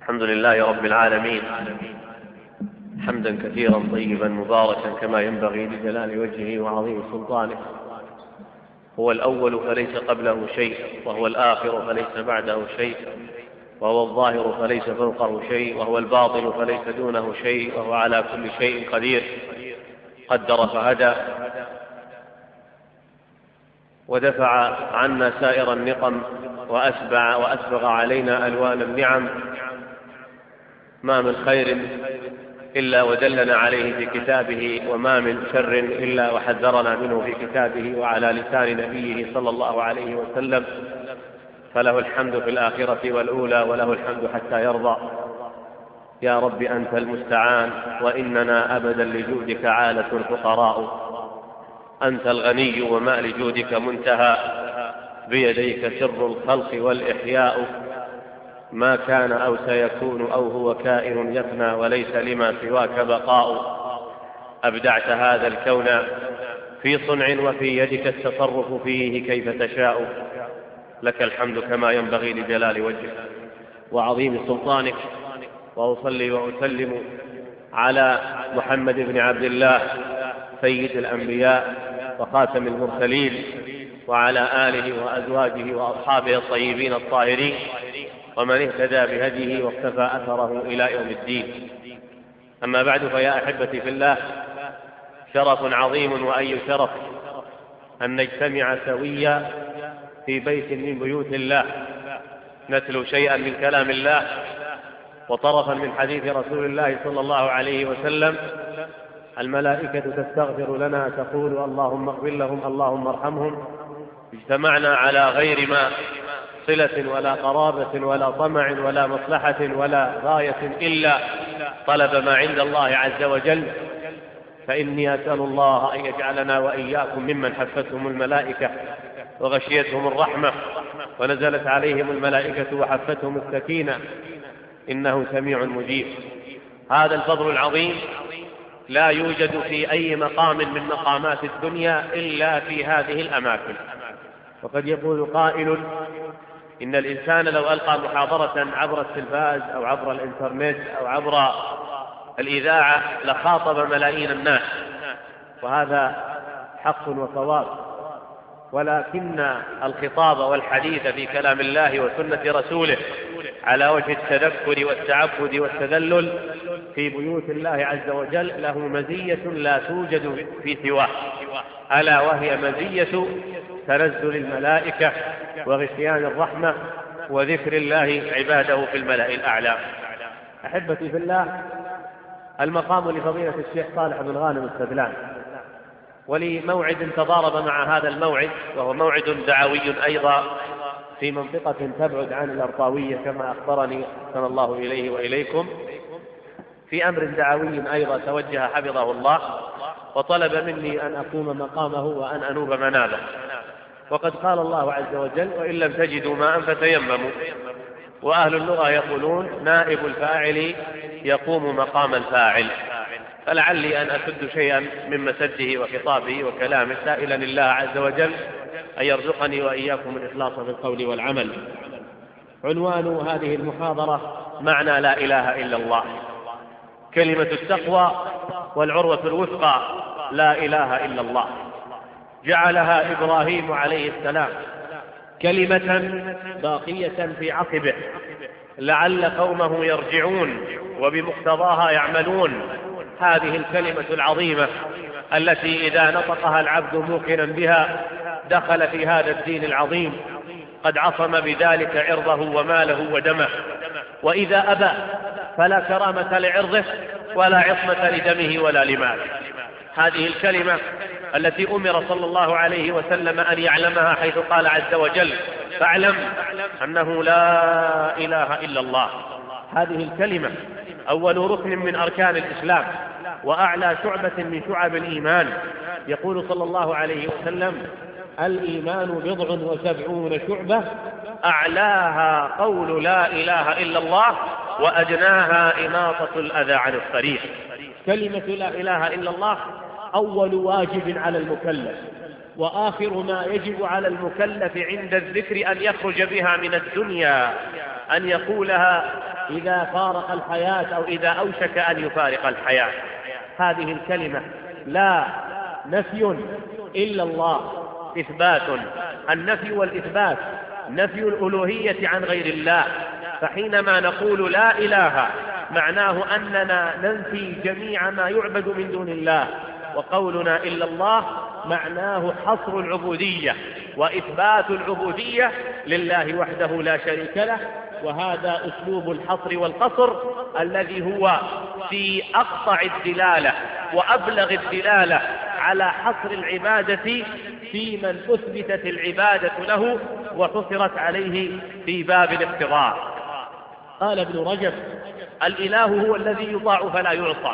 الحمد لله رب العالمين، حمدا كثيرا طيبا مباركا كما ينبغي لجلال وجهه وعظيم سلطانه. هو الأول فليس قبله شيء، وهو الآخر فليس بعده شيء، وهو الظاهر فليس فوقه شيء، وهو الباطن فليس دونه شيء، وهو على كل شيء قدير. قدر فهدى، ودفع عنا سائر النقم، وأسبغ علينا ألوان النعم. ما من خير إلا ودلنا عليه في كتابه، وما من شر إلا وحذرنا منه في كتابه وعلى لسان نبيه صلى الله عليه وسلم. فله الحمد في الآخرة والأولى، وله الحمد حتى يرضى. يا رب أنت المستعان، وإننا أبدا لجودك عالة الفقراء. أنت الغني وما لجودك منتهى، بيديك سر الخلق والإحياء. ما كان أو سيكون أو هو كائن يفنى، وليس لما سواك بقاء. أبدعت هذا الكون في صنع، وفي يدك التصرف فيه كيف تشاء. لك الحمد كما ينبغي لجلال وجهك وعظيم سلطانك. وأصلي وأسلم على محمد بن عبد الله سيد الأنبياء وخاتم المرسلين، وعلى آله وأزواجه وأصحابه الطيبين الطاهرين، ومن اهتدى بهديه واقتفى أثره إلى يوم الدين. أما بعد، فيا أحبتي في الله، شرف عظيم، وأي شرف أن نجتمع سويا في بيت من بيوت الله، نتلو شيئا من كلام الله وطرفا من حديث رسول الله صلى الله عليه وسلم. الملائكة تستغفر لنا، تقول اللهم اغفر لهم، اللهم ارحمهم. اجتمعنا على غير ما صلة ولا قرابة ولا طمع ولا مصلحة ولا غاية إلا طلب ما عند الله عز وجل. فإني أسأل الله أن يجعلنا وإياكم ممن حفتهم الملائكة وغشيتهم الرحمة، ونزلت عليهم الملائكة وحفتهم السكينة، إنه سميع مجيب. هذا الفضل العظيم لا يوجد في أي مقام من مقامات الدنيا إلا في هذه الأماكن. وقد يقول قائل إن الإنسان لو ألقى محاضرة عبر التلفاز أو عبر الإنترنت أو عبر الإذاعة لخاطب ملايين الناس، وهذا حق وصواب. ولكن الخطاب والحديث في كلام الله وسنة رسوله على وجه التذكر والتعبد والتذلل في بيوت الله عز وجل له مزية لا توجد في سواه، ألا وهي مزية تنزل الملائكة وغشيان الرحمة وذكر الله عباده في الملأ الأعلى. أحبتي في الله، المقام لفضيلة الشيخ صالح بن غانم السدلان، ولي موعد تضارب مع هذا الموعد، وهو موعد دعوي أيضا في منطقة تبعد عن الأرطاوية كما أخبرني أحسن الله إليه وإليكم، في أمر دعوي أيضا توجه حفظه الله، وطلب مني أن أقوم مقامه وأن أنوب منابه. وقد قال الله عز وجل: وإن لم تجدوا ماء فتيمموا. وأهل اللغة يقولون: نائب الفاعل يقوم مقام الفاعل. فلعلي أن أسد شيئا من مسده وخطابه وكلامه، سائلا الله عز وجل أن يرزقني وإياكم الإخلاص في القول والعمل. عنوان هذه المحاضرة: معنى لا إله إلا الله. كلمة التقوى والعروة الوثقى لا إله إلا الله، جعلها إبراهيم عليه السلام كلمة باقية في عقبه لعل قومه يرجعون وبمقتضاها يعملون. هذه الكلمة العظيمة التي إذا نطقها العبد موقنا بها دخل في هذا الدين العظيم، قد عصم بذلك عرضه وماله ودمه، وإذا أبى فلا كرامة لعرضه ولا عصمة لدمه ولا لماله. هذه الكلمة التي أمر صلى الله عليه وسلم أن يعلمها، حيث قال عز وجل: فاعلم أنه لا إله إلا الله. هذه الكلمة أول ركن من أركان الإسلام، وأعلى شعبة من شعب الإيمان. يقول صلى الله عليه وسلم: الإيمان 70 شعبة، أعلاها قول لا إله إلا الله، وأدناها إماطة الأذى عن الطريق. كلمة لا إله إلا الله أول واجب على المكلف، وآخر ما يجب على المكلف عند الذكر أن يخرج بها من الدنيا، أن يقولها إذا فارق الحياة أو إذا أوشك أن يفارق الحياة. هذه الكلمة لا نفي إلا الله، إثبات. النفي والإثبات، نفي الألوهية عن غير الله، فحينما نقول لا إله معناه أننا ننفي جميع ما يعبد من دون الله، وقولنا إلا الله معناه حصر العبودية وإثبات العبودية لله وحده لا شريك له. وهذا أسلوب الحصر والقصر الذي هو في أقطع الدلالة وأبلغ الدلالة على حصر العبادة في من أثبتت العبادة له وحصرت عليه في باب الاقتضاء. قال ابن رجب: الإله هو الذي يطاع فلا يعصى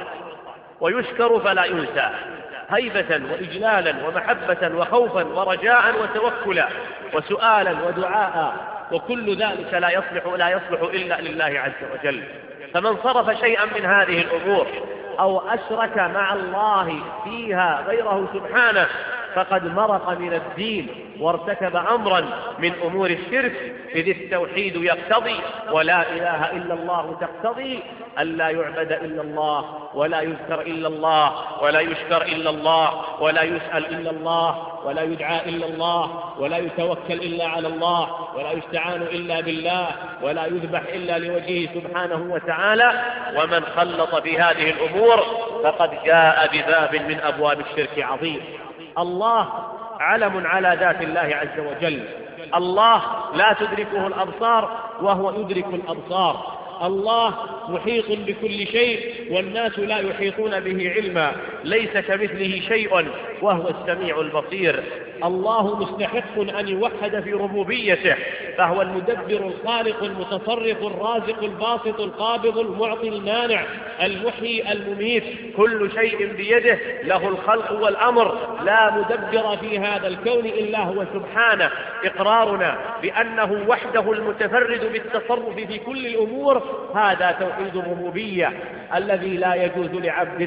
ويشكر فلا ينسى، هيبة وإجلالا ومحبة وخوفا ورجاء وتوكلا وسؤالا ودعاء، وكل ذلك لا يصلح إلا لله عز وجل. فمن صرف شيئا من هذه الأمور أو أشرك مع الله فيها غيره سبحانه فقد مرق من الدين وارتكب أمرا من أمور الشرك، إذ التوحيد يقتضي ولا إله إلا الله تقتضي أن لا يعبد إلا الله ولا يذكر إلا الله ولا يشكر إلا الله ولا يسأل إلا الله ولا يدعى إلا الله ولا يتوكل إلا على الله ولا يستعان إلا بالله ولا يذبح إلا لوجهه سبحانه وتعالى. ومن خلط في هذه الأمور فقد جاء بباب من أبواب الشرك عظيم. الله علم على ذات الله عز وجل، الله لا تدركه الأبصار وهو يدرك الأبصار، الله محيط بكل شيء والناس لا يحيطون به علما، ليس كمثله شيء وهو السميع البصير. الله مستحق أن يوحد في ربوبيته، فهو المدبر الخالق المتصرف الرازق الباسط القابض المعطي المانع المحيي المميت، كل شيء بيده، له الخلق والأمر، لا مدبر في هذا الكون إلا هو سبحانه. إقرارنا بأنه وحده المتفرد بالتصرف في كل الأمور هذا توحيد الربوبية الذي لا يجوز لعبد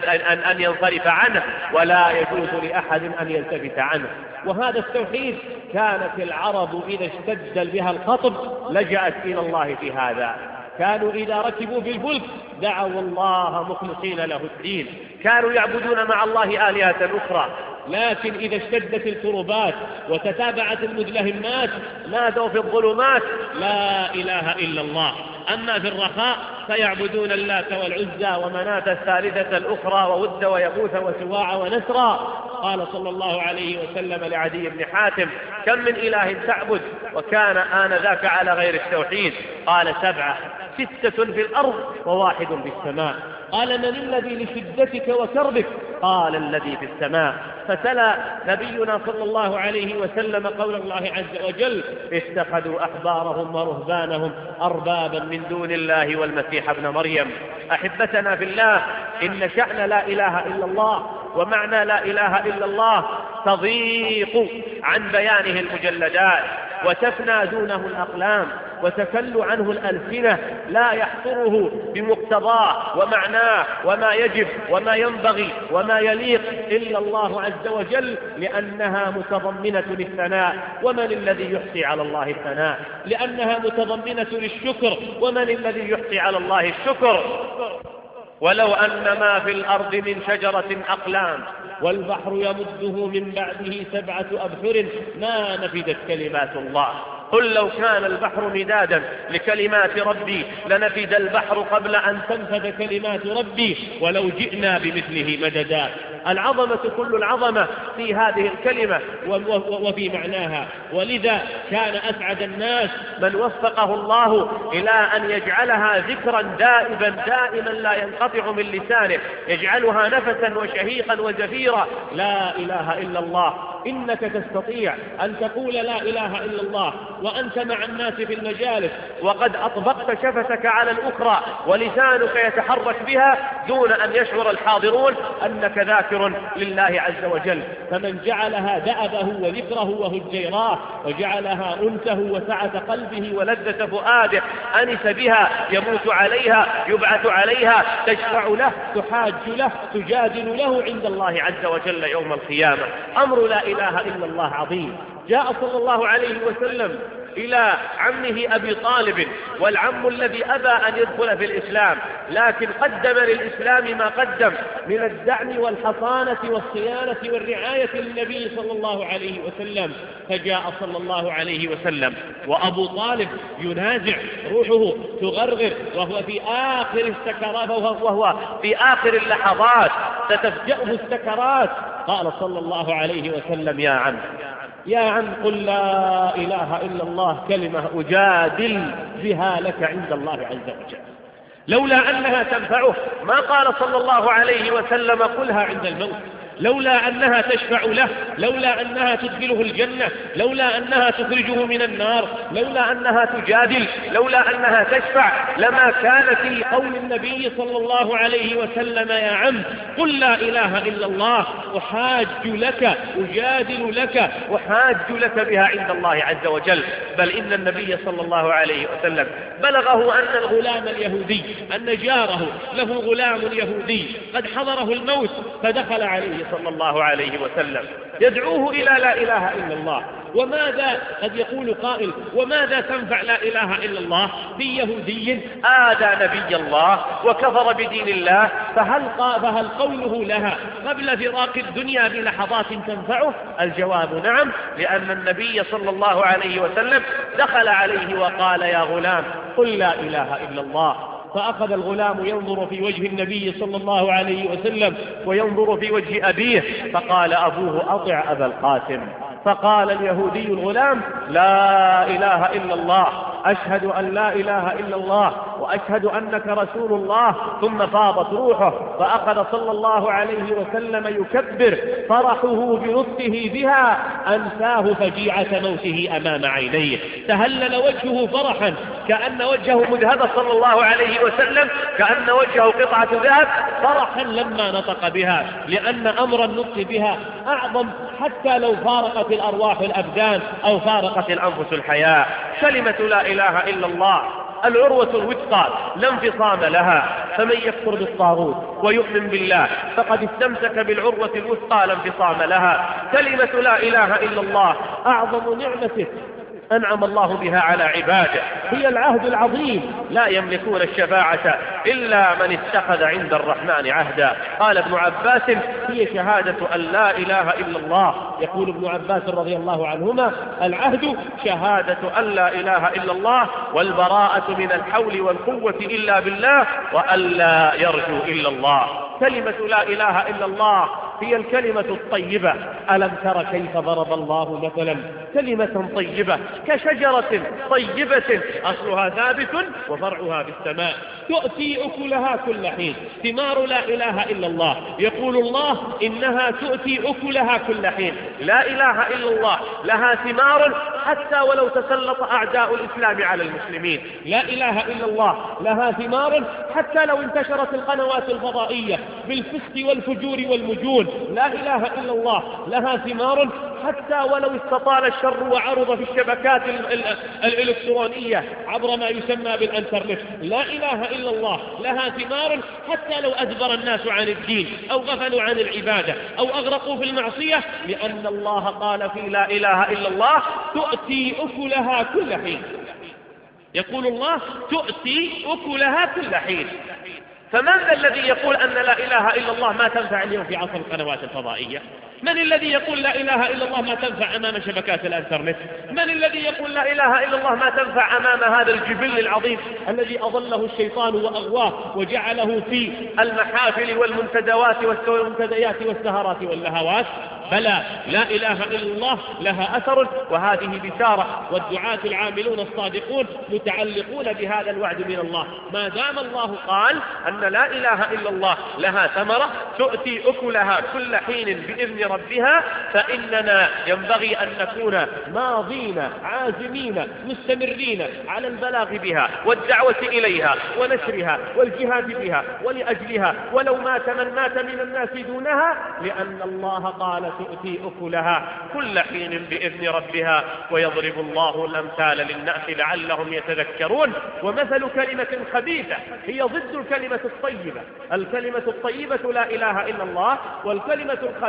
أن ينصرف عنه ولا يجوز لأحد أن يلتفت عنه. وهذا التوحيد كانت العرب إذا اشتد بها الخطب لجأت إلى الله في هذا، كانوا إذا ركبوا في الفلك دعوا الله مخلصين له الدين، كانوا يعبدون مع الله آلهة أخرى، لكن إذا اشتدت الكربات وتتابعت المدلهمات نادوا في الظلمات لا إله إلا الله. أما في الرخاء فيعبدون اللات والعزى ومناة الثالثة الأخرى وود ويغوث وسواع ونسرا. قال صلى الله عليه وسلم لعدي بن حاتم: كم من إله تعبد؟ وكان آنذاك على غير التوحيد. قال: 7، 6 في الأرض وواحد في السماء. قال: من الذي لشدتك وكربك؟ قال: الذي في السماء. فتلا نبينا صلى الله عليه وسلم قول الله عز وجل: اتخذوا أحبارهم ورهبانهم أربابا من دون الله والمسيح ابن مريم. أحبتنا في الله، إن شأن لا إله إلا الله ومعنى لا إله إلا الله تضيق عن بيانه المجلدات وتفنى دونه الأقلام وتكل عنه الألسنة، لا يحصره بمقتضاه ومعناه وما يجب وما ينبغي وما يليق إلا الله عز وجل، لأنها متضمنة للثناء، ومن الذي يحصي على الله الثناء؟ لأنها متضمنة للشكر، ومن الذي يحصي على الله الشكر؟ ولو أن ما في الأرض من شجرة أقلام والبحر يمده من بعده 7 أبحر ما نفدت كلمات الله. قل لو كان البحر مدادا لكلمات ربي لنفد البحر قبل أن تنفد كلمات ربي ولو جئنا بمثله مددا. العظمة كل العظمة في هذه الكلمة وفي معناها، ولذا كان أسعد الناس من وفقه الله إلى أن يجعلها ذكرا دائما لا ينقطع من لسانه، يجعلها نفسا وشهيقا وزفيرا. لا إله إلا الله. إنك تستطيع أن تقول لا إله إلا الله وأنت مع الناس في المجالس وقد أطبقت شفتك على الأخرى ولسانك يتحرك بها دون أن يشعر الحاضرون أنك ذاكر لله عز وجل. فمن جعلها دأبه وذكره وهجيراه وجعلها أنسه وسعة قلبه ولذة فؤاده أنس بها، يموت عليها، يبعث عليها، تشفع له، تحاج له، تجادل له عند الله عز وجل يوم القيامة. أمر لا إله إلا الله عظيم. جاء صلى الله عليه وسلم إلى عمه أبي طالب، والعم الذي أبى أن يدخل في الإسلام، لكن قدم للإسلام ما قدم من الدعم والحصانة والصيانة والرعاية للنبي صلى الله عليه وسلم. فجاء صلى الله عليه وسلم وأبو طالب ينازع، روحه تغرغر، وهو في آخر السكرات، وهو في آخر اللحظات ستفجأه السكرات. قال صلى الله عليه وسلم: يا عم قل لا إله إلا الله، كلمة أجادل بها لك عند الله عز وجل. لولا أنها تنفعه ما قال صلى الله عليه وسلم: قلها عند الموت. لولا أنها تشفع له، لولا أنها تدخله الجنة، لولا أنها تخرجه من النار، لولا أنها تجادل، لولا أنها تشفع، لما كان في قول النبي صلى الله عليه وسلم: يا عم قل لا إله إلا الله، أحاج لك، أجادل لك، أحاج لك بها عند الله عز وجل. بل إن النبي صلى الله عليه وسلم بلغه أن الغلام اليهودي، أن جاره له غلام يهودي قد حضره الموت، فدخل عليه صلى الله عليه وسلم يدعوه إلى لا إله إلا الله. وماذا قد يقول قائل: وماذا تنفع لا إله إلا الله في يهودي آذى نبي الله وكفر بدين الله؟ فهل قوله لها قبل فراق الدنيا بلحظات تنفعه؟ الجواب نعم، لأن النبي صلى الله عليه وسلم دخل عليه وقال: يا غلام قل لا إله إلا الله. فأخذ الغلام ينظر في وجه النبي صلى الله عليه وسلم وينظر في وجه أبيه، فقال أبوه: أطع أبا القاسم. فقال اليهودي الغلام: لا إله إلا الله، أشهد أن لا إله إلا الله وأشهد أنك رسول الله. ثم فاضت روحه، فأخذ صلى الله عليه وسلم يكبر، فرحه بنطقه بها أنساه فجيعة موته أمام عينيه، تهلل وجهه فرحا كأن وجهه مذهب صلى الله عليه وسلم، كأن وجهه قطعة ذهب، فرحا لما نطق بها، لأن أمر النطق بها أعظم حتى لو فارقت الأرواح الأبدان أو فارقت الأنفس الحياة. كلمة لا إله إلا الله العروة الوثقى لا انفصام لها، فمن يكفر بالطاغوت ويؤمن بالله فقد استمسك بالعروة الوثقى لا انفصام لها. كلمة لا إله إلا الله أعظم نعمة أنعم الله بها على عباده، هي العهد العظيم، لا يملكون الشفاعة إلا من اتخذ عند الرحمن عهدا. قال ابن عباس: هي شهادة أن لا إله إلا الله. يقول ابن عباس رضي الله عنهما: العهد شهادة أن لا إله إلا الله، والبراءة من الحول والقوة إلا بالله، وأن لا يرجو إلا الله. كلمة لا إله إلا الله هي الكلمة الطيبة. ألم تر كيف ضرب الله مثلا كلمة طيبة كشجرة طيبة أصلها ثابت وفرعها في السماء، تؤتي أكلها كل حين. ثمار لا إله إلا الله، يقول الله إنها تؤتي أكلها كل حين. لا إله إلا الله لها ثمار حتى ولو تسلط أعداء الإسلام على المسلمين. لا إله إلا الله لها ثمار حتى لو انتشرت القنوات الفضائية بالفسق والفجور والمجون. لا إله إلا الله لها ثمار حتى ولو استطال الشر وعرض في الشبكات الإلكترونية عبر ما يسمى بالإنترنت. لا إله إلا الله لها ثمار حتى لو أدبر الناس عن الدين أو غفلوا عن العبادة أو أغرقوا في المعصية، لأن الله قال في لا إله إلا الله: تؤتي أكلها كل حين. يقول الله: تؤتي أكلها كل حين. فمن ذا الذي يقول أن لا إله إلا الله ما تنفع اليوم في عصر القنوات الفضائية؟ من الذي يقول لا إله إلا الله ما تنفع أمام شبكات الإنترنت؟ من الذي يقول لا إله إلا الله ما تنفع أمام هذا الجبل العظيم الذي أضله الشيطان وأغواه وجعله في المحافل والمنتديات والسهرات واللهوات؟ بلى، لا إله إلا الله لها أثر، وهذه بشارة، والدعاة العاملون الصادقون متعلقون بهذا الوعد من الله. ما دام الله قال أن لا إله إلا الله لها ثمرة تؤتي أكلها كل حين بإذن ربها، فإننا ينبغي أن نكون ماضين عازمين مستمرين على البلاغ بها والدعوة إليها ونشرها والجهاد بها ولأجلها، ولو مات من مات من الناس دونها، لأن الله قال: تؤتي أكلها كل حين بإذن ربها، ويضرب الله الأمثال للناس لعلهم يتذكرون. ومثل كلمة خبيثة هي ضد الكلمة الطيبة. الكلمة الطيبة لا إله إلا الله، والكلمة الخبيثة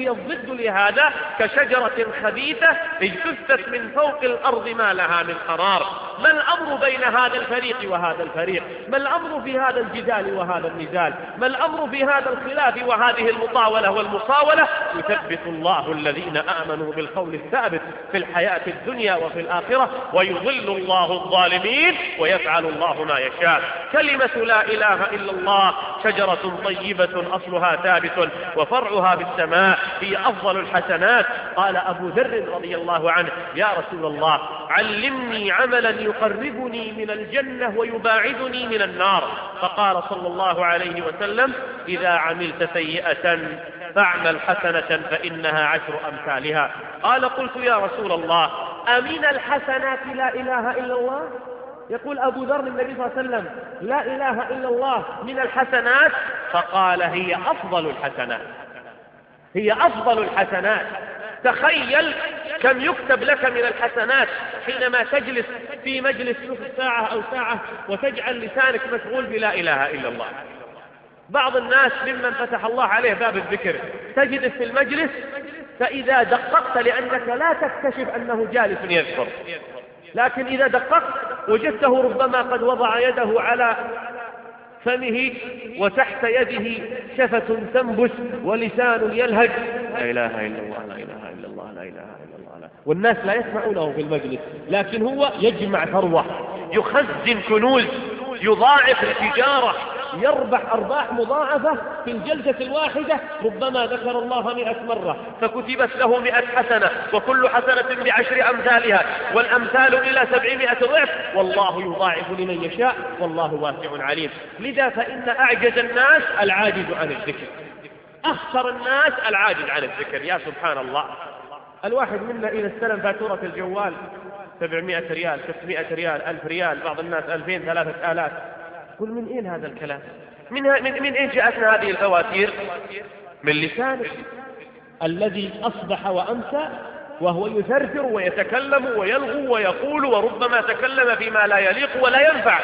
وهي الضد لهذا كشجرة خبيثة اجتثت من فوق الأرض ما لها من قرار. ما الأمر بين هذا الفريق وهذا الفريق؟ ما الأمر في هذا الجدال وهذا النزال؟ ما الأمر في هذا الخلاف وهذه المطاولة والمصاولة؟ يثبت الله الذين آمنوا بالقول الثابت في الحياة الدنيا وفي الآخرة، ويضل الله الظالمين ويفعل الله ما يشاء. كلمة لا إله إلا الله شجرة طيبة أصلها ثابت وفرعها بالسماء، هي أفضل الحسنات. قال أبو ذر رضي الله عنه: يا رسول الله علمني عملا يقربني من الجنة ويباعدني من النار. فقال صلى الله عليه وسلم: إذا عملت سيئة فاعمل حسنة فإنها 10 أمثالها. قال: قلت يا رسول الله أمن الحسنات لا إله إلا الله؟ يقول أبو ذر للنبي صلى الله عليه وسلم: لا إله إلا الله من الحسنات؟ فقال: هي أفضل الحسنات، هي أفضل الحسنات. تخيل كم يكتب لك من الحسنات حينما تجلس في مجلس نصف ساعة أو ساعة وتجعل لسانك مشغول بلا إله إلا الله. بعض الناس ممن فتح الله عليه باب الذكر تجلس في المجلس، فإذا دققت لأنك لا تكتشف أنه جالس يذكر، لكن إذا دققت وجدته ربما قد وضع يده على فمه وتحت يده شفة تنبش ولسان يلهج: لا إله إلا الله، لا إله إلا الله، لا إله إلا الله، لا. والناس لا يسمعونه في المجلس، لكن هو يجمع ثروة، يخزن كنوز، يضاعف التجارة، يربح أرباح مضاعفة في الجلسة الواحدة. ربما ذكر الله 100 مرة فكتبت له 100 حسنة، وكل حسنة ب10 أمثالها، والأمثال إلى 700 ضعف، والله يضاعف لمن يشاء، والله واسع عليم. لذا فإن أعجز الناس العاجز عن الذكر، أخسر الناس العاجز عن الذكر. يا سبحان الله، الواحد منا إذا استلم فاتورة الجوال 700 ريال 600 ريال 1000 ريال، بعض الناس 2000 3000، قل من أين هذا الكلام؟ من أين جاءتنا هذه الفواتير؟ من لسانه الذي أصبح وأمسى وهو يثرثر ويتكلم ويلغو ويقول، وربما تكلم فيما لا يليق ولا ينفع.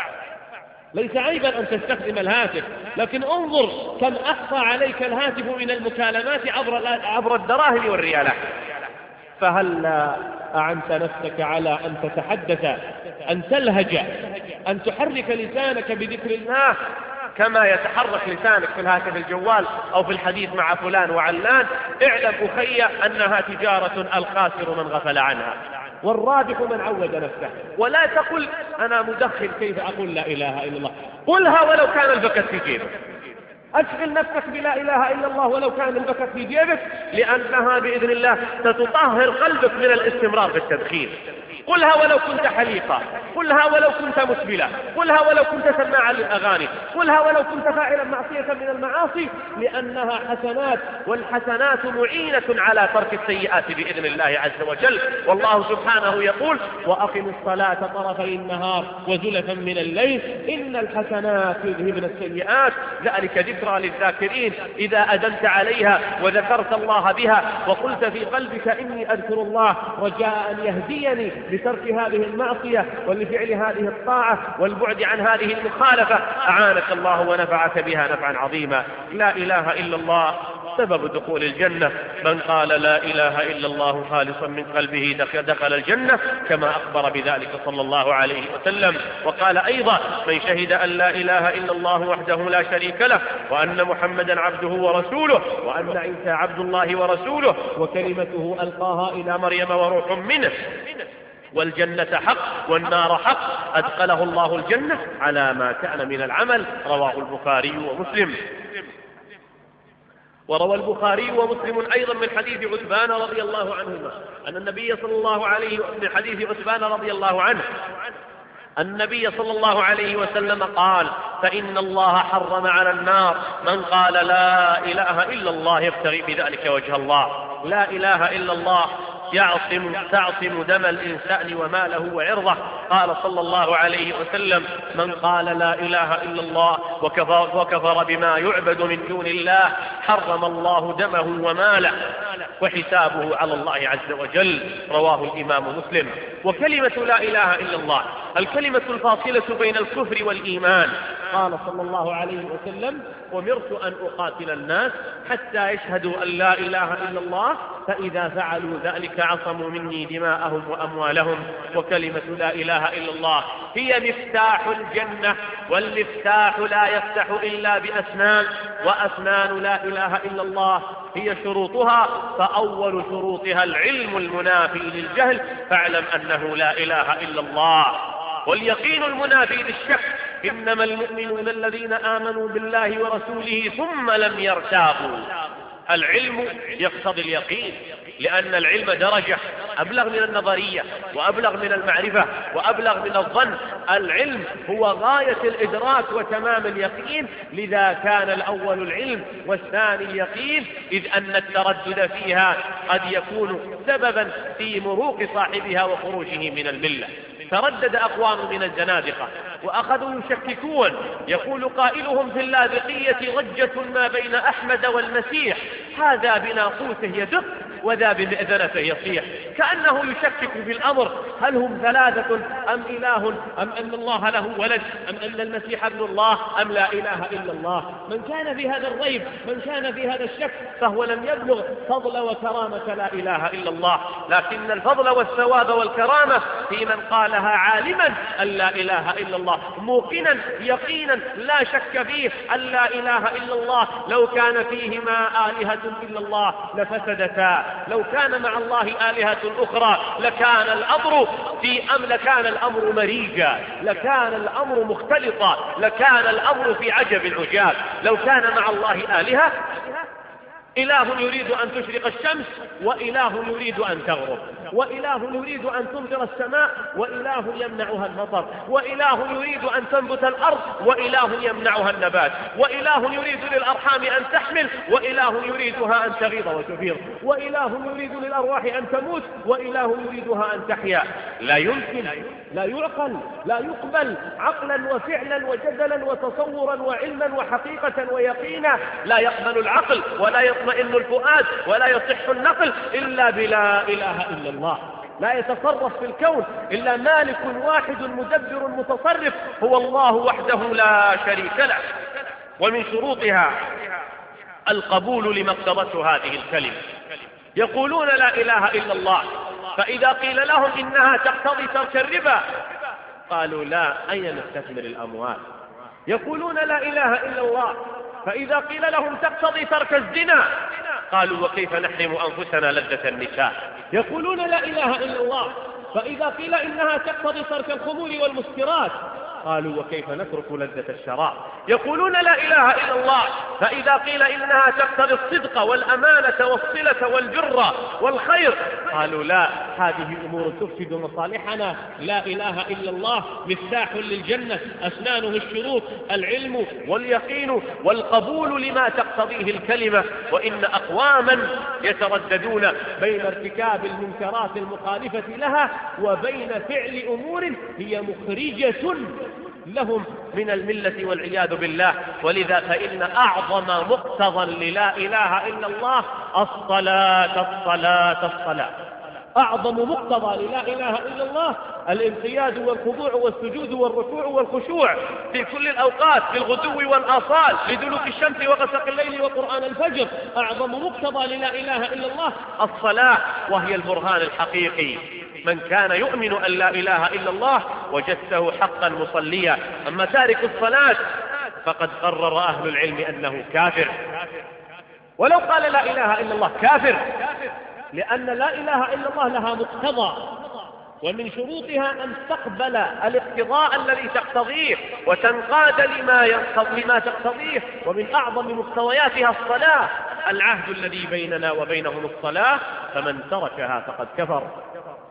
ليس عيبا أن تستخدم الهاتف، لكن انظر كم أخفى عليك الهاتف من المكالمات عبر الدراهم والريالات. فهل أعنت نفسك على أن تتحدث، أن تلهج، أن تحرك لسانك بذكر الله كما يتحرك لسانك في الهاتف الجوال أو في الحديث مع فلان وعلان؟ اعلم أخي أنها تجارة الخاسر من غفل عنها والرابح من عود نفسه. ولا تقل أنا مدخن كيف أقول لا إله إلا الله، قلها ولو كان البكت في جيبك، أشغل نفسك بلا إله إلا الله ولو كان البكت في جيبك، لأنها بإذن الله ستطهر قلبك من الاستمرار في التدخين. قلها ولو كنت حليقا، قلها ولو كنت مسبلا، قلها ولو كنت سماعا للأغاني، قلها ولو كنت فاعلا معصية من المعاصي، لأنها حسنات، والحسنات معينة على ترك السيئات بإذن الله عز وجل. والله سبحانه يقول: وأقم الصلاة طرفي النهار وزلفا من الليل إن الحسنات يذهبن السيئات ذلك ذكرى للذاكرين. إذا أدمت عليها وذكرت الله بها وقلت في قلبك إني أذكر الله رجاء أن يهديني لترك هذه المعصية ولفعل هذه الطاعة والبعد عن هذه المخالفة، أعانك الله ونفعك بها نفعا عظيما. لا إله إلا الله سبب دخول الجنة. من قال لا إله إلا الله خالصا من قلبه دخل الجنة، كما أخبر بذلك صلى الله عليه وسلم. وقال أيضا: من شهد أن لا إله إلا الله وحده لا شريك له، وأن محمدا عبده ورسوله، وأن عيسى عبد الله ورسوله، وكلمته ألقاها إلى مريم وروح منه، والجنة حق والنار حق، أدخله الله الجنة على ما كان من العمل. رواه البخاري ومسلم. وروى البخاري ومسلم أيضا من حديث عتبان رضي الله عنهما أن النبي صلى الله عليه من حديث عتبان رضي الله عنه النبي صلى الله عليه وسلم قال: فإن الله حرم على النار من قال لا إله إلا الله يبتغي بذلك وجه الله. لا إله إلا الله تعصم دم الإنسان وماله وعرضه. قال صلى الله عليه وسلم: من قال لا إله إلا الله وكفر بما يعبد من دون الله حرم الله دمه وماله وحسابه على الله عز وجل. رواه الإمام مسلم. وكلمة لا إله إلا الله الكلمة الفاصلة بين الكفر والإيمان. قال صلى الله عليه وسلم: أمرت أن أقاتل الناس حتى يشهدوا أن لا إله إلا الله فإذا فعلوا ذلك عصموا مني دماءهم وأموالهم. وكلمة لا إله إلا الله هي مفتاح الجنة، والمفتاح لا يفتح إلا بأسنان، وأسنان لا إله إلا الله هي شروطها، فأول شروطها العلم المنافي للجهل، فاعلم أنه لا إله إلا الله. واليقين المنافي للشك. إنما المؤمنون الذين آمنوا بالله ورسوله ثم لم يرتابوا. العلم يقتضي اليقين، لأن العلم درجة أبلغ من النظرية وأبلغ من المعرفة وأبلغ من الظن. العلم هو غاية الإدراك وتمام اليقين، لذا كان الأول العلم والثاني اليقين، إذ أن التردد فيها قد يكون سببا في مروق صاحبها وخروجه من الملة. تردد أقوام من الزنادقة وأخذوا يشككون، يقول قائلهم في اللاذقية: ضجة ما بين أحمد والمسيح، هذا بناقوسه يدق وذا بمئذنته يصيح. كأنه يشكك في الأمر، هل هم ثلاثة أم إله، أم أن الله له ولد، أم أن المسيح ابن الله، أم لا إله إلا الله. من كان في هذا الريب، من كان في هذا الشك، فهو لم يبلغ فضل وكرامة لا إله إلا الله. لكن الفضل والثواب والكرامة في من قالها عالما أن لا إله إلا الله، موقنا يقينا لا شك فيه أن لا إله إلا الله. لو كان فيهما آلهة إلا الله لفسدتا، لو كان مع الله آلهة أخرى لكان الأمر مريجا، لكان الأمر مختلطا، لكان الأمر في عجب عجاب. لو كان مع الله آلهة، إله يريد أن تشرق الشمس، وإله يريد أن تغرب، وإله يريد أن تمطر السماء، وإله يمنعها المطر، وإله يريد أن تنبت الأرض، وإله يمنعها النبات، وإله يريد للأرحام أن تحمل، وإله يريدها أن تغيض وتفيض، وإله يريد للأرواح أن تموت، وإله يريدها أن تحيا. لا يمكن، لا يعقل، لا يقبل عقلا وفعلا وجدلا وتصورا وعلما وحقيقة ويقينا. لا يقبل العقل ولا يطمئن الفؤاد ولا يصح النقل إلا بلا إله إلا الله. لا يتصرف في الكون إلا مالك واحد مدبر متصرف، هو الله وحده لا شريك له. ومن شروطها القبول لما اقتضته هذه الكلمة. يقولون لا إله إلا الله، فإذا قيل لهم إنها تقتضي ترك الربا قالوا: لا، أين نستثمر الأموال. يقولون لا إله إلا الله، فإذا قيل لهم تقتضي ترك الزنا قالوا: وكيف نحرم أنفسنا لذة النساء. يقولون لا إله إلا الله، فإذا قيل إنها تقتضي ترك الخمور والمسكرات قالوا: وكيف نترك لذة الشراب. يقولون لا إله إلا الله، فإذا قيل إنها تقتضي الصدق والأمانة والصلة والبر والخير قالوا: لا، هذه أمور تفسد مصالحنا. لا إله إلا الله مفتاح للجنة، أسنانه الشروط: العلم واليقين والقبول لما تقتضيه الكلمة. وإن أقواما يترددون بين ارتكاب المنكرات المخالفة لها وبين فعل أمور هي مخرجة لهم من الملة والعياذ بالله. ولذا فإن أعظم مقتضى للا إله إلا الله الصلاة. أعظم مقتضى للا إله إلا الله الانقياد والخضوع والسجود والركوع والخشوع في كل الأوقات، في الغدو والآصال، لدلوك الشمس وغسق الليل وقرآن الفجر. أعظم مقتضى للا إله إلا الله الصلاة، وهي البرهان الحقيقي. من كان يؤمن أن لا إله إلا الله وجدته حقا مصليا. أما تارك الصلاة فقد قرر أهل العلم أنه كافر، ولو قال لا إله إلا الله كافر، لأن لا إله إلا الله لها مقتضى، ومن شروطها أن تقبل الاقتضاء الذي تقتضيه وتنقاد لما تقتضيه. ومن أعظم مقتضياتها الصلاة، العهد الذي بيننا وبينهم الصلاة، فمن تركها فقد كفر.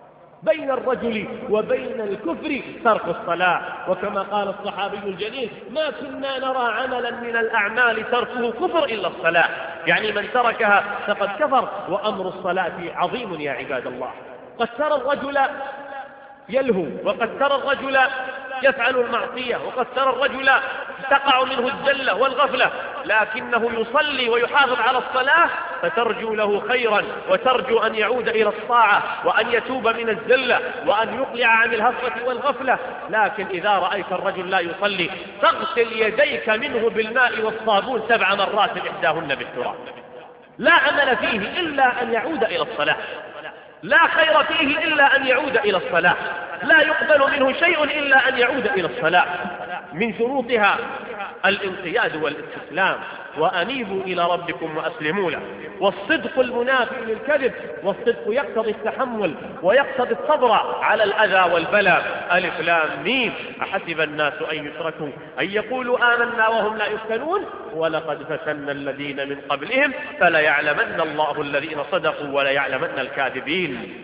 بين الرجل وبين الكفر ترك الصلاة. وكما قال الصحابي الجليل: ما كنا نرى عملا من الأعمال تركه كفر إلا الصلاة، يعني من تركها فقد كفر. وأمر الصلاة عظيم يا عباد الله. قد ترى الرجل يلهو، وقد ترى الرجل يفعل المعصية، وقد ترى الرجل تقع منه الزلة والغفلة، لكنه يصلي ويحافظ على الصلاة، فترجو له خيرا، وترجو أن يعود إلى الطاعة، وأن يتوب من الزلة، وأن يقلع عن الهفوة والغفلة. لكن إذا رأيت الرجل لا يصلي، تغسل يديك منه بالماء والصابون 7 مرات إحداهن بالتراب. لا عمل فيه إلا أن يعود إلى الصلاة، لا خير فيه إلا أن يعود إلى الصلاة، لا يقبل منه شيء إلا أن يعود إلى الصلاة. من شروطها الانقياد والاستسلام: وأنيبوا إلى ربكم وأسلموا له. والصدق المنافي للكذب، والصدق يقتضي التحمل ويقتضي الصبر على الأذى والبلاء. ألف لام ميم: أحسب الناس أن يتركوا أن يقولوا آمنا وهم لا يفتنون ولقد فتنا الذين من قبلهم فليعلمن الله الذين صدقوا وليعلمن الكاذبين.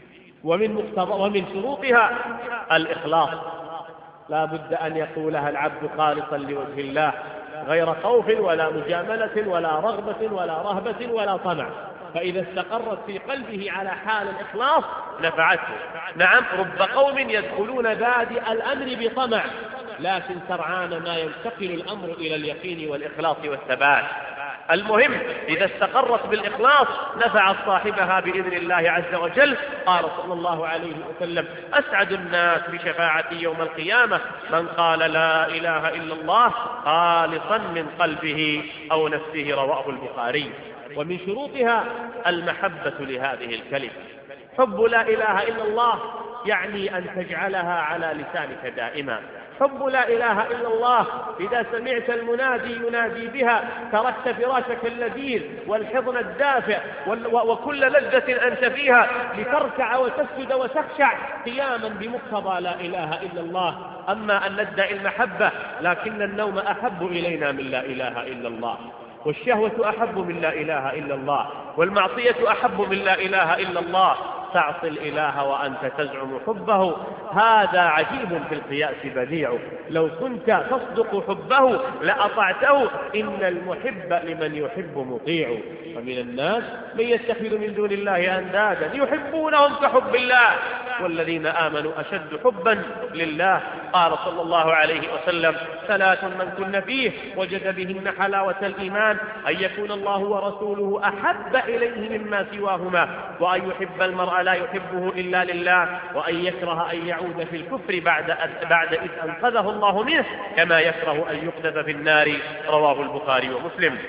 ومن شروطها الإخلاص: لا بد أن يقولها العبد خالصا لوجه الله، غير خوف ولا مجاملة ولا رغبة ولا رهبة ولا طمع. فإذا استقرت في قلبه على حال الإخلاص نفعته. نعم، رب قوم يدخلون بادئ الأمر بطمع، لكن سرعان ما ينتقل الأمر إلى اليقين والإخلاص والثبات. المهم إذا استقرت بالإخلاص نفعت صاحبها بإذن الله عز وجل. قال صلى الله عليه وسلم: أسعد الناس بشفاعتي يوم القيامة من قال لا إله إلا الله خالصا من قلبه أو نفسه. رواه البخاري. ومن شروطها المحبة لهذه الكلمة. حب لا إله إلا الله يعني أن تجعلها على لسانك دائما. حب لا إله إلا الله إذا سمعت المنادي ينادي بها تركت فراشك اللذيذ والحضن الدافئ وكل لذة أنت فيها لتركع وتسجد وتخشع قياما بمقتضى لا إله إلا الله. أما أن ندعي المحبة لكن النوم أحب إلينا من لا إله إلا الله، والشهوة أحب من لا إله إلا الله، والمعصية أحب من لا إله إلا الله، تعصي الإله وأنت تزعم حبه، هذا عجيب في القياس بديع. لو كنت تصدق حبه لأطعته، إن المحب لمن يحب مطيع. ومن الناس من يتخذ من دون الله أندادا يحبونهم كحب الله والذين آمنوا أشد حبا لله. قال صلى الله عليه وسلم: 3 من كن فيه وجد بهن حلاوة الإيمان: أن يكون الله ورسوله أحب إليه مما سواهما، وأن يحب المرء لا يحبه إلا لله، وأن يكره أن يعود في الكفر بعد إذ أنقذه الله منه، كما يكره أن يقذف في النار. رواه البخاري ومسلم.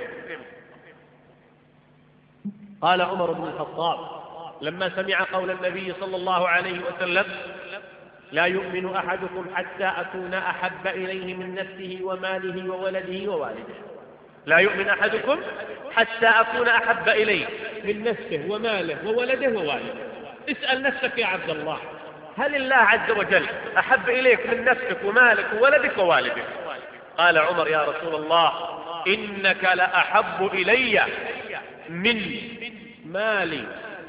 قال عمر بن الخطاب لما سمع قول النبي صلى الله عليه وسلم: لا يؤمن أحدكم حتى أكون أحب إليه من نفسه وماله وولده ووالده. لا يؤمن أحدكم حتى أكون أحب إليه من نفسه وماله وولده ووالده. اسأل نفسك يا عبد الله: هل الله عز وجل أحب إليك من نفسك ومالك وولدك ووالدك؟ قال عمر: يا رسول الله، إنك لأحب إلي من مالي،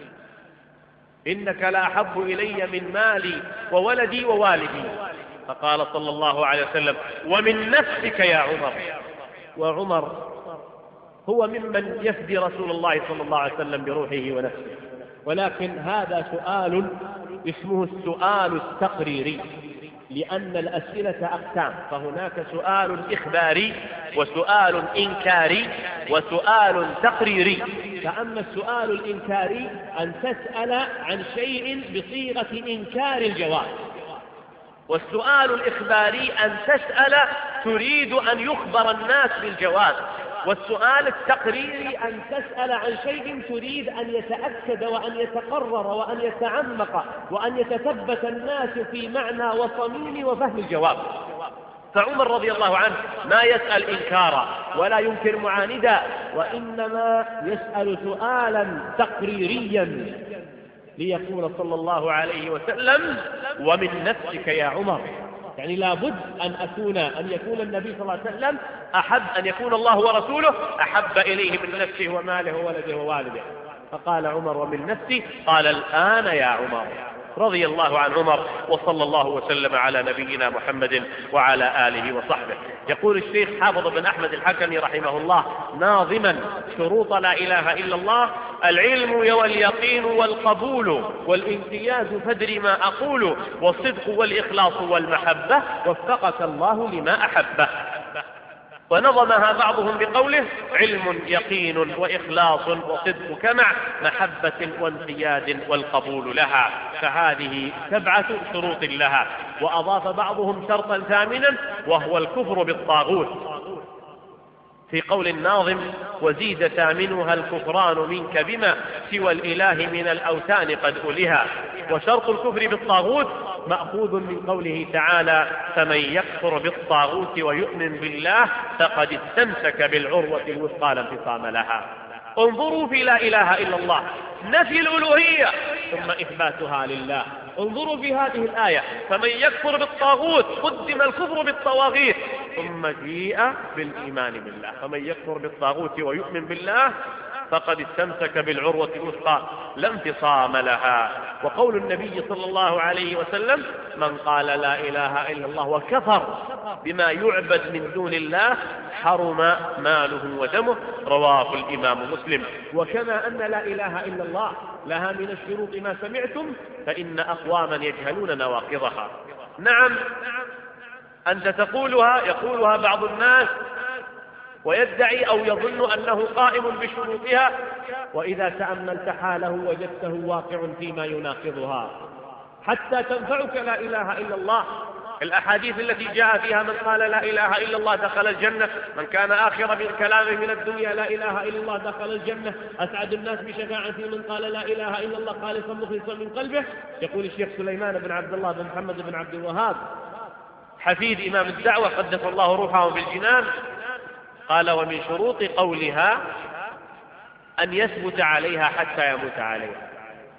إنك لأحب إلي من مالي وولدي ووالدي. فقال صلى الله عليه وسلم: ومن نفسك يا عمر. وعمر هو ممن يفدي رسول الله صلى الله عليه وسلم بروحه ونفسه. ولكن هذا سؤال اسمه السؤال التقريري، لأن الأسئلة أقسام، فهناك سؤال إخباري وسؤال إنكاري وسؤال تقريري. فأما السؤال الإنكاري أن تسأل عن شيء بصيغة إنكار الجواب، والسؤال الإخباري أن تسأل تريد أن يخبر الناس بالجواب، والسؤال التقريري أن تسأل عن شيء تريد أن يتأكد وأن يتقرر وأن يتعمق وأن يتثبت الناس في معنى وصميم وفهم الجواب. فعمر رضي الله عنه ما يسأل إنكارا ولا ينكر معاندا، وإنما يسأل سؤالا تقريريا ليقول صلى الله عليه وسلم: ومن نفسك يا عمر. يعني لابد أن يكون النبي صلى الله عليه وسلم أن يكون الله ورسوله أحب إليه من نفسه وماله وولده ووالده. فقال عمر: ومن نفسي. قال: الآن يا عمر. رضي الله عن عمر، وصلى الله وسلم على نبينا محمد وعلى آله وصحبه. يقول الشيخ حافظ بن أحمد الحكمي رحمه الله ناظما شروط لا إله إلا الله: العلم واليقين والقبول والامتياز فادر ما أقول، والصدق والإخلاص والمحبة، وفقك الله لما أحبه. ونظمها بعضهم بقوله: علم يقين وإخلاص وصدق كمع محبة وانقياد والقبول لها. فهذه 7 شروط لها. وأضاف بعضهم شرطا ثامنا وهو الكفر بالطاغوت في قول الناظم: وزيد ثامنها الكفران منك بما سوى الإله من الأوثان قد ألها. وشرط الكفر بالطاغوت مأخوذ من قوله تعالى: فمن يكفر بالطاغوت ويؤمن بالله فقد استمسك بالعروة الوثقى لا انفصام لها. انظروا في لا إله إلا الله نفي الألوهية ثم إثباتها لله. انظروا في هذه الآية: فمن يكفر بالطاغوت، قدم الكفر بالطواغيت ثم جيء بالإيمان بالله. فمن يكفر بالطاغوت ويؤمن بالله فقد استمسك بالعروة الوثقى لا انفصام لها. وقول النبي صلى الله عليه وسلم: من قال لا إله إلا الله وكفر بما يعبد من دون الله حرم ماله ودمه. رواه الإمام مسلم. وكما أن لا إله إلا الله لها من الشروط ما سمعتم، فإن أقواما يجهلون نواقضها. نعم، أنت يقولها بعض الناس ويدعي أو يظن أنه قائم بشروطها، وإذا تأملت حاله وجدته واقع فيما يناقضها. حتى تنفعك لا إله إلا الله الأحاديث التي جاء فيها: من قال لا إله إلا الله دخل الجنة، من كان آخر من كلامه من الدنيا لا إله إلا الله دخل الجنة، أسعد الناس بشفاعة من قال لا إله إلا الله خالصا مخلصا من قلبه. يقول الشيخ سليمان بن عبد الله بن محمد بن عبد الوهاب حفيد إمام الدعوة قدس الله روحه بالجنان، قال: ومن شروط قولها أن يثبت عليها حتى يموت عليها.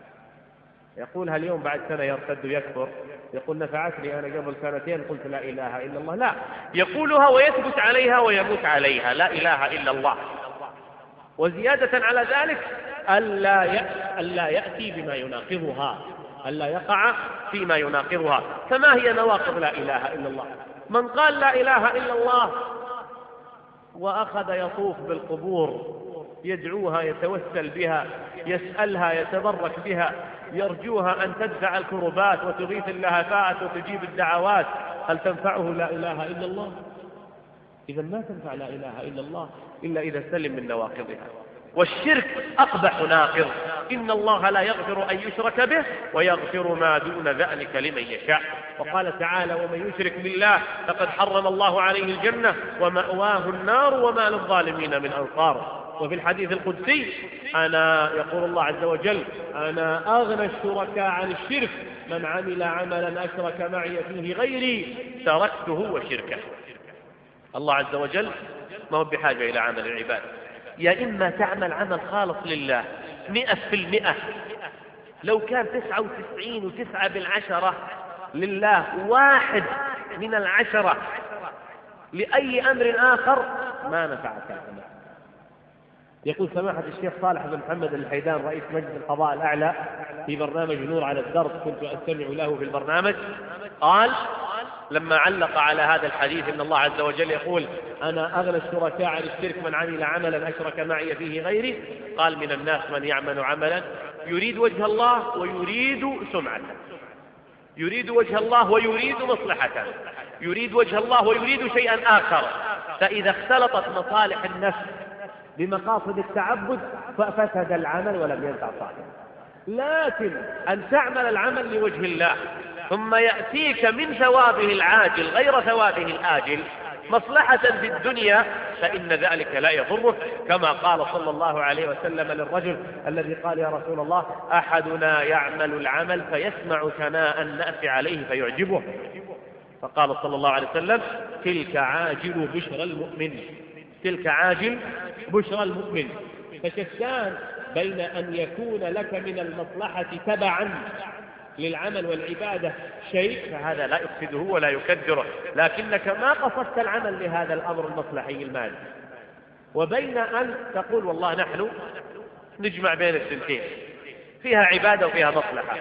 يقول: هل اليوم بعد سنة يرتد يكفر؟ يقول: نفعتني أنا قبل 2 قلت لا إله إلا الله. لا، يقولها ويثبت عليها ويموت عليها لا إله إلا الله. وزيادة على ذلك ألا يأتي بما يناقضها، ألا يقع فيما يناقضها. فما هي نواقض لا إله إلا الله؟ من قال لا إله إلا الله وأخذ يطوف بالقبور يدعوها، يتوسل بها، يسألها، يتبرك بها، يرجوها أن تدفع الكربات وتغيث اللهفات وتجيب الدعوات، هل تنفعه لا إله إلا الله؟ إذا ما تنفع لا إله إلا الله إلا إذا سلم من نواقضها. والشرك أقبح ناقض: إن الله لا يغفر أن يشرك به ويغفر ما دون ذلك لمن يشاء. وقال تعالى: ومن يشرك بالله فقد حرم الله عليه الجنة ومأواه النار وما للظالمين من أنصار. وفي الحديث القدسي يقول الله عز وجل: أنا أغنى الشركاء عن الشرك، من عمل عملا أشرك معي فيه غيري تركته وشركه. الله عز وجل ما هو بحاجة إلى عمل العباد. يا إما تعمل عمل خالص لله 100%، لو كان 99.9 لله، 1 من 10 لأي أمر آخر ما نفعك العمل. يقول سماحة الشيخ صالح بن محمد الحيدان رئيس مجلس القضاء الأعلى في برنامج نور على الدرب، كنت أستمع له في البرنامج، قال لما علق على هذا الحديث إن الله عز وجل يقول: أنا أغنى الشركاء عن الشرك، من عمل عملا أشرك معي فيه غيري، قال: من الناس من يعمل عملا يريد وجه الله ويريد سمعته، يريد وجه الله ويريد مصلحته، يريد وجه الله ويريد شيئا آخر. فإذا اختلطت مصالح النفس بمقاصد التعبد ففسد العمل ولم ينفع صاحبه. لكن أن تعمل العمل لوجه الله ثم يأتيك من ثوابه العاجل غير ثوابه الآجل مصلحة في الدنيا، فإن ذلك لا يضره، كما قال صلى الله عليه وسلم للرجل الذي قال: يا رسول الله، أحدنا يعمل العمل فيسمع ثناء الناس عليه فيعجبه، فقال صلى الله عليه وسلم: تلك عاجل بشرى المؤمن، تلك عاجل بشرى المؤمن. فشتان بين أن يكون لك من المصلحة تبعا للعمل والعبادة شيء، فهذا لا يفسده ولا يكدره، لكنك ما قصدت العمل لهذا الأمر المصلحي المالي، وبين أن تقول: والله نحن نجمع بين الثنتين، فيها عبادة وفيها مصلحة،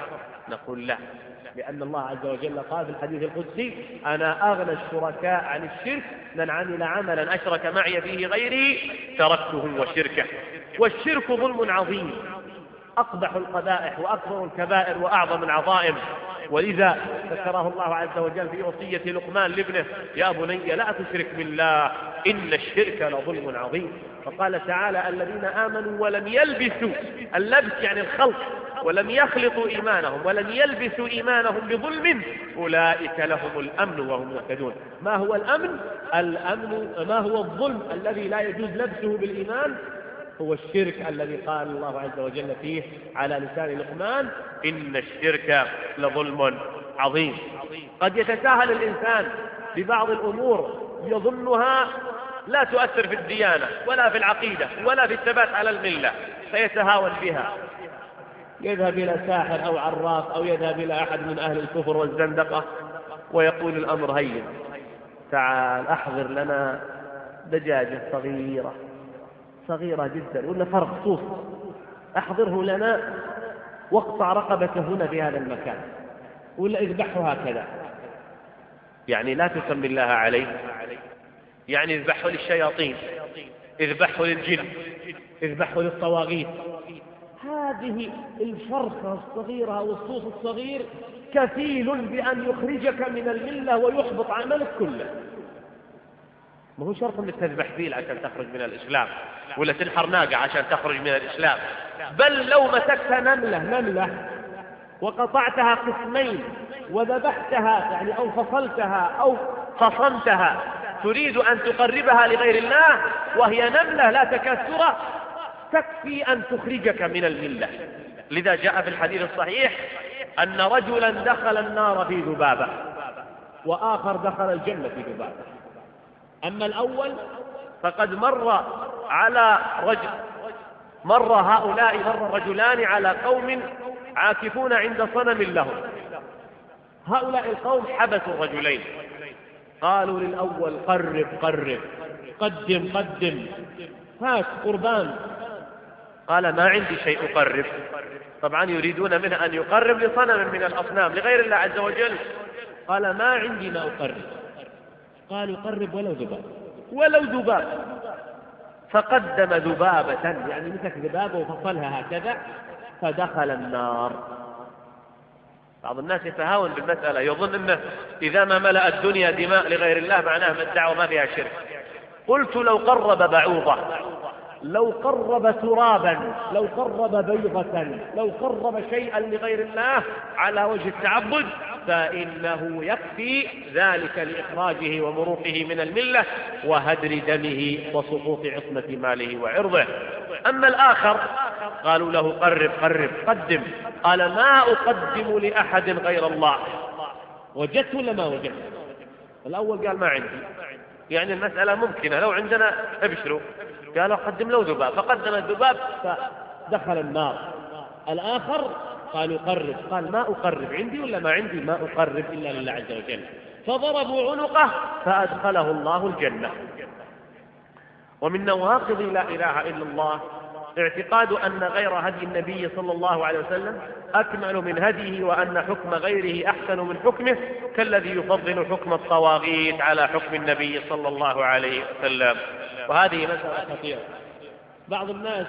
نقول لا، لأن الله عز وجل قال في الحديث القدسي: أنا أغنى الشركاء عن الشرك، من عمل عملا أشرك معي فيه غيري تركته وشركه. والشرك ظلم عظيم، أقبح القبائح وأكبر الكبائر وأعظم العظائم، ولذا ذكره الله عز وجل في وصية لقمان لابنه: يا بني لا تشرك بالله إن الشرك لظلم عظيم. فقال تعالى: الذين آمنوا ولم يلبسوا، اللبس يعني الخلط، ولم يخلطوا إيمانهم ولم يلبسوا إيمانهم بظلم أولئك لهم الأمن وهم مهتدون. ما هو الأمن؟ ما هو الظلم الذي لا يجوز لبسه بالإيمان؟ هو الشرك الذي قال الله عز وجل فيه على لسان لقمان: إن الشرك لظلم عظيم. قد يتساهل الإنسان ببعض الأمور يظنها لا تؤثر في الديانة ولا في العقيدة ولا في الثبات على الملة، فيتهاون بها، يذهب إلى ساحر أو عراف أو يذهب إلى أحد من أهل الكفر والزندقة ويقول الأمر هين، تعال أحضر لنا دجاجة صغيرة جدا ولا فرق صوف، أحضره لنا واقطع رقبته هنا في هذا المكان ولا اذبحه هكذا. يعني لا تسمي الله عليه، يعني اذبحه للشياطين، اذبحه للجن، اذبحه للطواغيت. هذه الفرخة الصغيرة أو الصوص الصغير كفيل بأن يخرجك من الملة ويحبط عملك كله. ما هو شرط انك تذبح فيل عشان تخرج من الإسلام، ولا تنحر ناقة عشان تخرج من الإسلام. بل لو مسكت نملة وقطعتها قسمين وذبحتها يعني أو فصلتها أو فصمتها تريد أن تقربها لغير الله وهي نملة لا تكاد ترى، تكفي أن تخرجك من الملة. لذا جاء في الحديث الصحيح أن رجلا دخل النار في ذبابة وآخر دخل الجنة في ذبابة. أما الأول فقد مر رجلان على قوم عاكفون عند صنم لهم. هؤلاء القوم حبسوا الرجلين، قالوا للأول: قرب قدم هات قربان. قال: ما عندي شيء أقرب. طبعا يريدون منه أن يقرب لصنم من الأصنام لغير الله عز وجل. قال: ما عندي ما أقرب. قالوا: قرب ولو ذباب. فقدم ذبابة، يعني مسك ذبابة وفصلها هكذا فدخل النار. بعض الناس يتهاون بالمسألة، يظن أنه إذا ما ملأ الدنيا دماء لغير الله معناه ما الدعوة ما فيها شرك. قلت: لو قرب بعوضة، لو قرب ترابا، لو قرب بيضة، لو قرب شيئا لغير الله على وجه التعبد فإنه يكفي ذلك لإخراجه ومروقه من الملة وهدر دمه وسقوط عصمة ماله وعرضه. أما الآخر قالوا له: قرب قدم. قال: ما أقدم لأحد غير الله. وجدت ولا ما وجدت؟ الأول قال: ما عندي، يعني المسألة ممكنة، لو عندنا ابشروا. قالوا: قدم له ذباب، فقدم الذباب فدخل النار. الآخر قالوا: قرب. قال: ما أقرب، عندي ولا ما عندي؟ ما أقرب إلا لله عز وجل. فضربوا عنقه فأدخله الله الجنة. ومن نواقض لا إله إلا الله اعتقاد أن غير هدي النبي صلى الله عليه وسلم أكمل من هديه، وأن حكم غيره أحسن من حكمه، كالذي يفضل حكم الطواغيت على حكم النبي صلى الله عليه وسلم. وهذه مسألة خطيرة. بعض الناس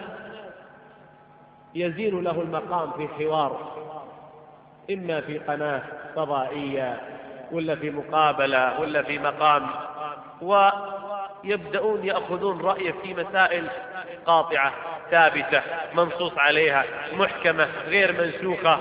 يزين له المقام في حوار، إما في قناة فضائية ولا في مقابلة ولا في مقام، ويبدأون يأخذون رأيه في مسائل قاطعة ثابتة منصوص عليها محكمة غير منسوخة،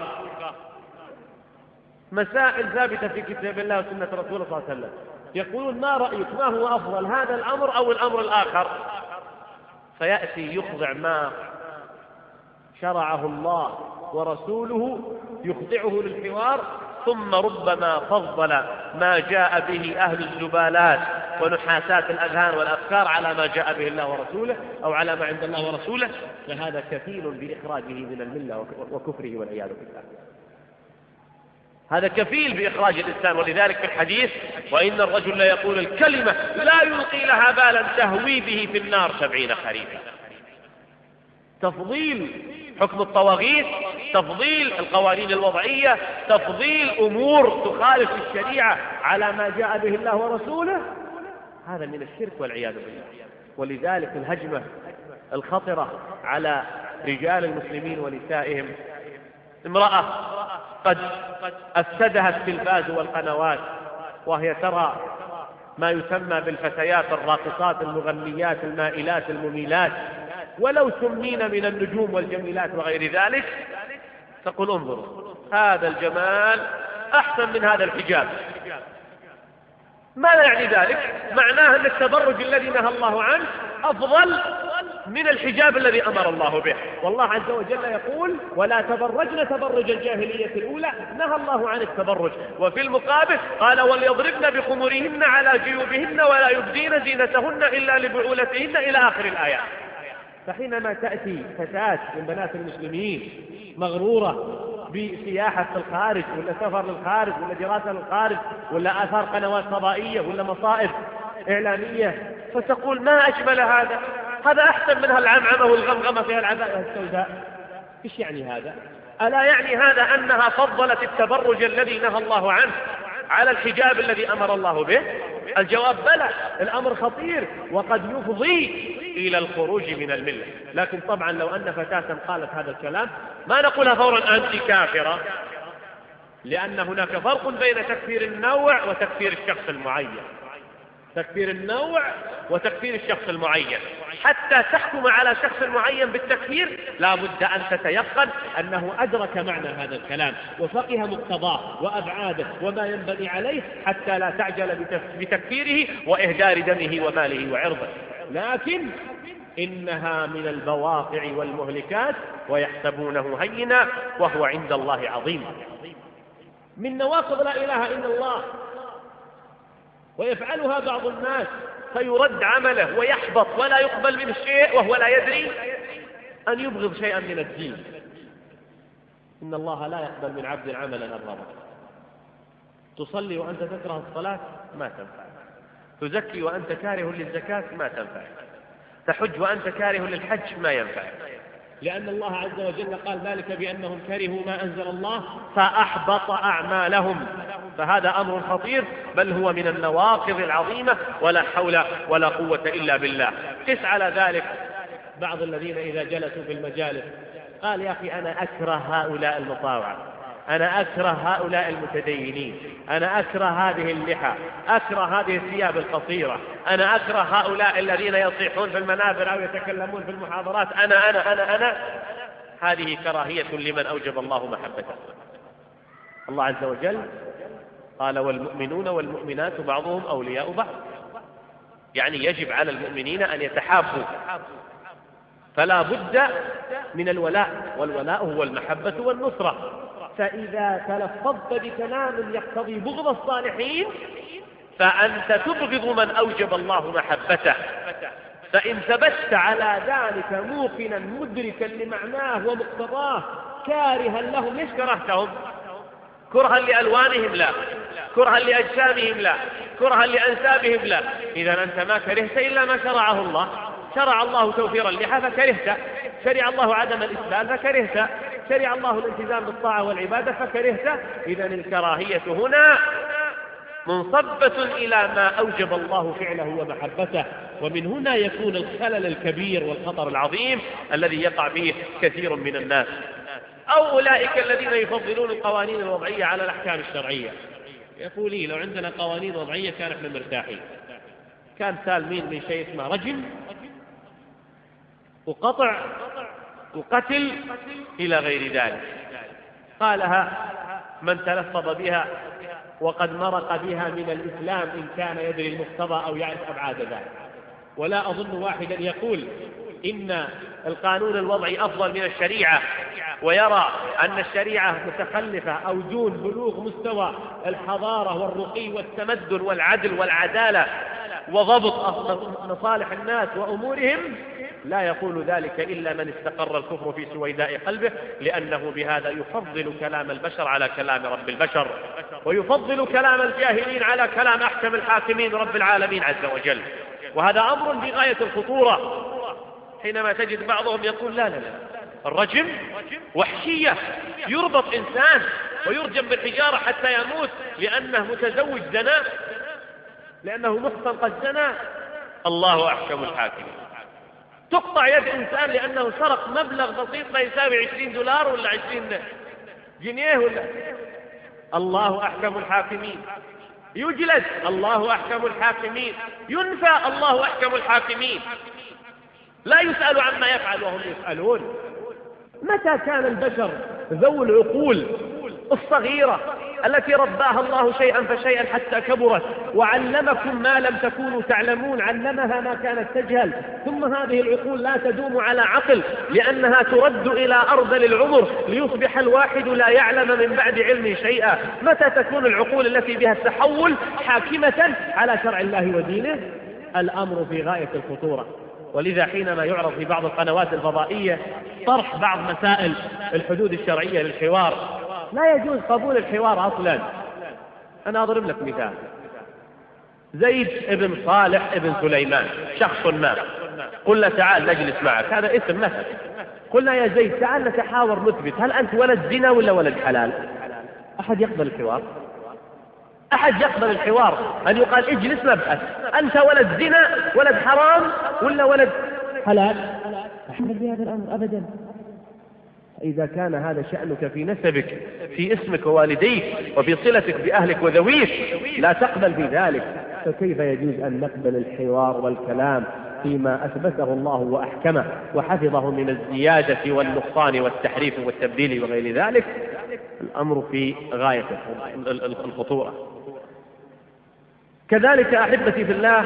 مسائل ثابتة في كتاب الله وسنة رسوله صلى الله عليه وسلم. يقولون: ما رأيك، ما هو أفضل، هذا الأمر أو الأمر الآخر؟ فيأتي يخضع ما شرعه الله ورسوله، يخضعه للحوار، ثم ربما فضل ما جاء به أهل الزبالات ونحاسات الأذهان والأفكار على ما جاء به الله ورسوله أو على ما عند الله ورسوله، فهذا كفيل بإخراجه من الملة وكفره والعياذ بالله. هذا كفيل بإخراج الإنسان. ولذلك في الحديث: وإن الرجل لا يقول الكلمة لا يلقي لها بالا تهوي به في النار 70 خريفا. تفضيل حكم الطواغيت، تفضيل القوانين الوضعية، تفضيل أمور تخالف الشريعة على ما جاء به الله ورسوله، هذا من الشرك والعياذ بالله. ولذلك الهجمة الخطرة على رجال المسلمين ونسائهم، امرأة قد أفسدها التلفاز والقنوات وهي ترى ما يسمى بالفتيات الراقصات المغنيات المائلات المميلات، ولو سمين من النجوم والجميلات وغير ذلك، تقول انظروا هذا الجمال أحسن من هذا الحجاب. ماذا يعني ذلك؟ معناه أن التبرج الذي نهى الله عنه أفضل من الحجاب الذي أمر الله به. والله عز وجل يقول ولا تبرجن تبرج الجاهلية الأولى، نهى الله عن التبرج. وفي المقابل قال وليضربن بخمرهن على جيوبهن ولا يبدين زينتهن إلا لبعولتهن إلى آخر الآيات. فحينما تأتي فتاة من بنات المسلمين مغرورة بسياحة في الخارج ولا سفر للخارج ولا دراسة للخارج ولا آثار قنوات فضائية ولا مصائب إعلامية، فتقول ما أجمل هذا، هذا أحسن منها العمعمة والغمغمة فيها العباءة السوداء. إيش يعني هذا؟ ألا يعني هذا أنها فضلت التبرج الذي نهى الله عنه على الحجاب الذي أمر الله به؟ الجواب بلى، الأمر خطير وقد يفضي إلى الخروج من الملة. لكن طبعا لو أن فتاة قالت هذا الكلام ما نقولها فورا أنت كافرة، لأن هناك فرق بين تكفير النوع وتكفير الشخص المعين. تكفير النوع وتكفير الشخص المعين، حتى تحكم على شخص معين بالتكفير لا بد أن تتيقن أنه أدرك معنى هذا الكلام وفقه مقتضاه وأبعاده وما ينبغي عليه، حتى لا تعجل بتكفيره وإهدار دمه وماله وعرضه. لكن إنها من البواقع والمهلكات ويحسبونه هينا وهو عند الله عظيم. من نواقض لا إله إلا الله، ويفعلها بعض الناس فيرد عمله ويحبط ولا يقبل منه شيء وهو لا يدري، أن يبغض شيئا من الدين. إن الله لا يقبل من عبد عملا أبغضه. تصلي وأنت تكره الصلاة ما تنفع، تزكي وأنت كاره للزكاة ما تنفع، تحج وأنت كاره للحج ما ينفع، لأن الله عز وجل قال ذلك بأنهم كرهوا ما أنزل الله فأحبط أعمالهم. فهذا أمر خطير، بل هو من النواقض العظيمة، ولا حول ولا قوة إلا بالله. قس على ذلك بعض الذين إذا جلسوا في المجالس قال يا أخي أنا أكره هؤلاء المطاوعة، أنا أكره هؤلاء المتدينين، أنا أكره هذه اللحى، أكره هذه الثياب القصيرة، أنا أكره هؤلاء الذين يصيحون في المنابر أو يتكلمون في المحاضرات، أنا. هذه كراهية لمن أوجب الله محبته. الله عز وجل قال والمؤمنون والمؤمنات بعضهم أولياء بعض، يعني يجب على المؤمنين أن يتحابوا، فلا بد من الولاء، والولاء هو المحبة والنصرة. فإذا تلفظت بكلام يقتضي بغض الصالحين فأنت تبغض من أوجب الله محبته. فإن ثبت على ذلك موقنا مدركا لمعناه ومقتضاه كارها لهم، ليش كرهتهم؟ كرها لألوانهم لا، كرها لأجسامهم لا، كرها لأنسابهم لا. إذا أنت ما كرهت إلا ما شرعه الله. شرع الله توفير اللحى فكرهت، شرع الله عدم الإسلام فكرهت، شرع الله الالتزام بالطاعة والعبادة فكرهت. إذا الكراهية هنا منصبة إلى ما أوجب الله فعله ومحبته، ومن هنا يكون الخلل الكبير والخطر العظيم الذي يقع فيه كثير من الناس. أو أولئك الذين يفضلون القوانين الوضعية على الأحكام الشرعية. يقول لي لو عندنا قوانين وضعية كان احنا مرتاحين، كان سالمين من شيء اسمه رجم وقطع وقتل إلى غير ذلك. قالها من تلفظ بها وقد مرق بها من الإسلام إن كان يدري المقتضى أو يعرف أبعاد ذلك. ولا أظن واحدا يقول إن القانون الوضعي أفضل من الشريعة ويرى أن الشريعة متخلفة أو دون بلوغ مستوى الحضارة والرقي والتمدن والعدل والعدالة وضبط مصالح الناس وأمورهم. لا يقول ذلك إلا من استقر الكفر في سويداء قلبه، لأنه بهذا يفضل كلام البشر على كلام رب البشر، ويفضل كلام الجاهلين على كلام أحكم الحاكمين رب العالمين عز وجل. وهذا أمر بغاية الخطورة. حينما تجد بعضهم يقول لا الرجم وحشية، يربط إنسان ويرجم بالحجارة حتى يموت لأنه متزوج زنا، لأنه محصن قد زنا. الله أحكم الحاكمين. تقطع يد إنسان لأنه سرق مبلغ بسيط لا يساوي $20 ولا 20 جنيه ولا. الله أحكم الحاكمين. يجلد، الله أحكم الحاكمين. ينفى، الله أحكم الحاكمين. لا يسأل عما يفعل وهم يسألون. متى كان البشر ذو العقول الصغيرة التي رباها الله شيئا فشيئا حتى كبرت وعلمكم ما لم تكونوا تعلمون، علمها ما كانت تجهل، ثم هذه العقول لا تدوم على عقل لأنها ترد إلى أرذل العمر ليصبح الواحد لا يعلم من بعد علم شيئا. متى تكون العقول التي بها التحول حاكمة على شرع الله ودينه؟ الأمر في غاية الخطورة. ولذا حينما يعرض في بعض القنوات الفضائية طرح بعض مسائل الحدود الشرعية للحوار، لا يجوز قبول الحوار أصلا. أنا أضرب لك مثال: زيد ابن صالح ابن سليمان، شخص ما، قلنا تعال نجلس معك، هذا اسم مثل، قلنا يا زيد تعال نتحاور نثبت هل أنت ولد زنا ولا ولد حلال؟ أحد يقبل الحوار؟ أحد يقبل الحوار أن يقال اجلس نبحث أنت ولد زنا ولد حرام ولا ولد حلال؟ أحد بهذا الأمر أبدا. إذا كان هذا شأنك في نسبك، في اسمك ووالديك وفي صلتك بأهلك وذويك، لا تقبل في ذلك، فكيف يجوز أن نقبل الحوار والكلام فيما أثبته الله وأحكمه وحفظه من الزيادة والنقصان والتحريف والتبديل وغير ذلك؟ الأمر في غاية الخطورة. كذلك أحبتي في الله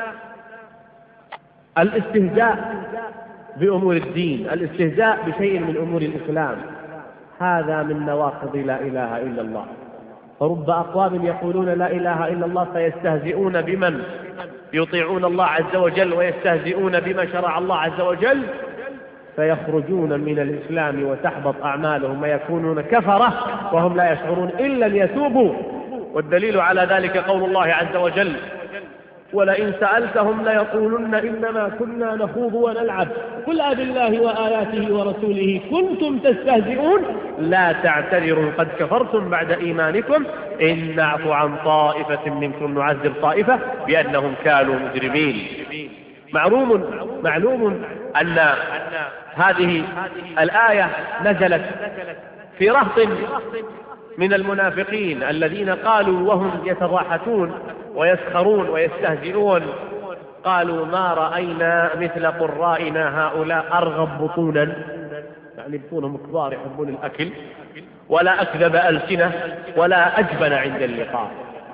الاستهزاء بأمور الدين، الاستهزاء بشيء من أمور الإسلام، هذا من نواقض لا إله إلا الله. فرب أقوام يقولون لا إله إلا الله فيستهزئون بمن يطيعون الله عز وجل ويستهزئون بما شرع الله عز وجل، فيخرجون من الإسلام وتحبط أعمالهم ويكونون كفرة وهم لا يشعرون إلا أن يتوبوا. والدليل على ذلك قول الله عز وجل: ولئن سألتهم ليقولن إنما كنا نخوض ونلعب قل أبالله وآياته ورسوله كنتم تستهزئون لا تعتذروا قد كفرتم بعد إيمانكم إن نعفو عن طائفة منكم نعذب طائفة بأنهم كانوا مجرمين. معلوم أن هذه الآية نزلت في رهط من المنافقين الذين قالوا وهم يتضاحكون ويسخرون ويستهزئون، قالوا ما رأينا مثل قرائنا هؤلاء أرغب بطونا، يعني بطونهم كبار يحبون الأكل، ولا أكذب ألسنة ولا أجبن عند اللقاء.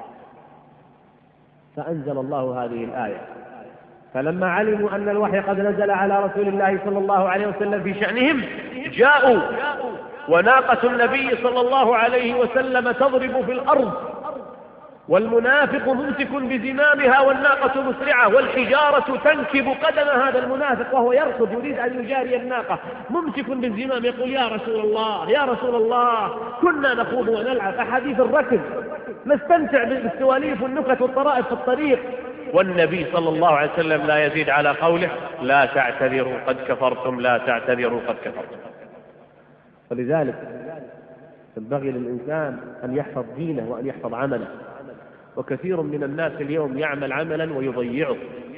فأنزل الله هذه الآية، فلما علموا أن الوحي قد نزل على رسول الله صلى الله عليه وسلم في شأنهم جاءوا، وناقة النبي صلى الله عليه وسلم تضرب في الأرض والمنافق ممسك بزمامها والناقة مسرعة والحجارة تنكب قدم هذا المنافق وهو يركض يريد أن يجاري الناقة، ممسك بالزمام يقول يا رسول الله يا رسول الله كنا نخوض ونلعب، أحاديث الركض، نستمتع بالسواليف والنكت والطرائف في الطريق. والنبي صلى الله عليه وسلم لا يزيد على قوله لا تعتذروا قد كفرتم لا تعتذروا قد كفرتم. ولذلك ينبغي للإنسان أن يحفظ دينه وأن يحفظ عمله. وكثير من الناس اليوم يعمل عملا ويضيعه.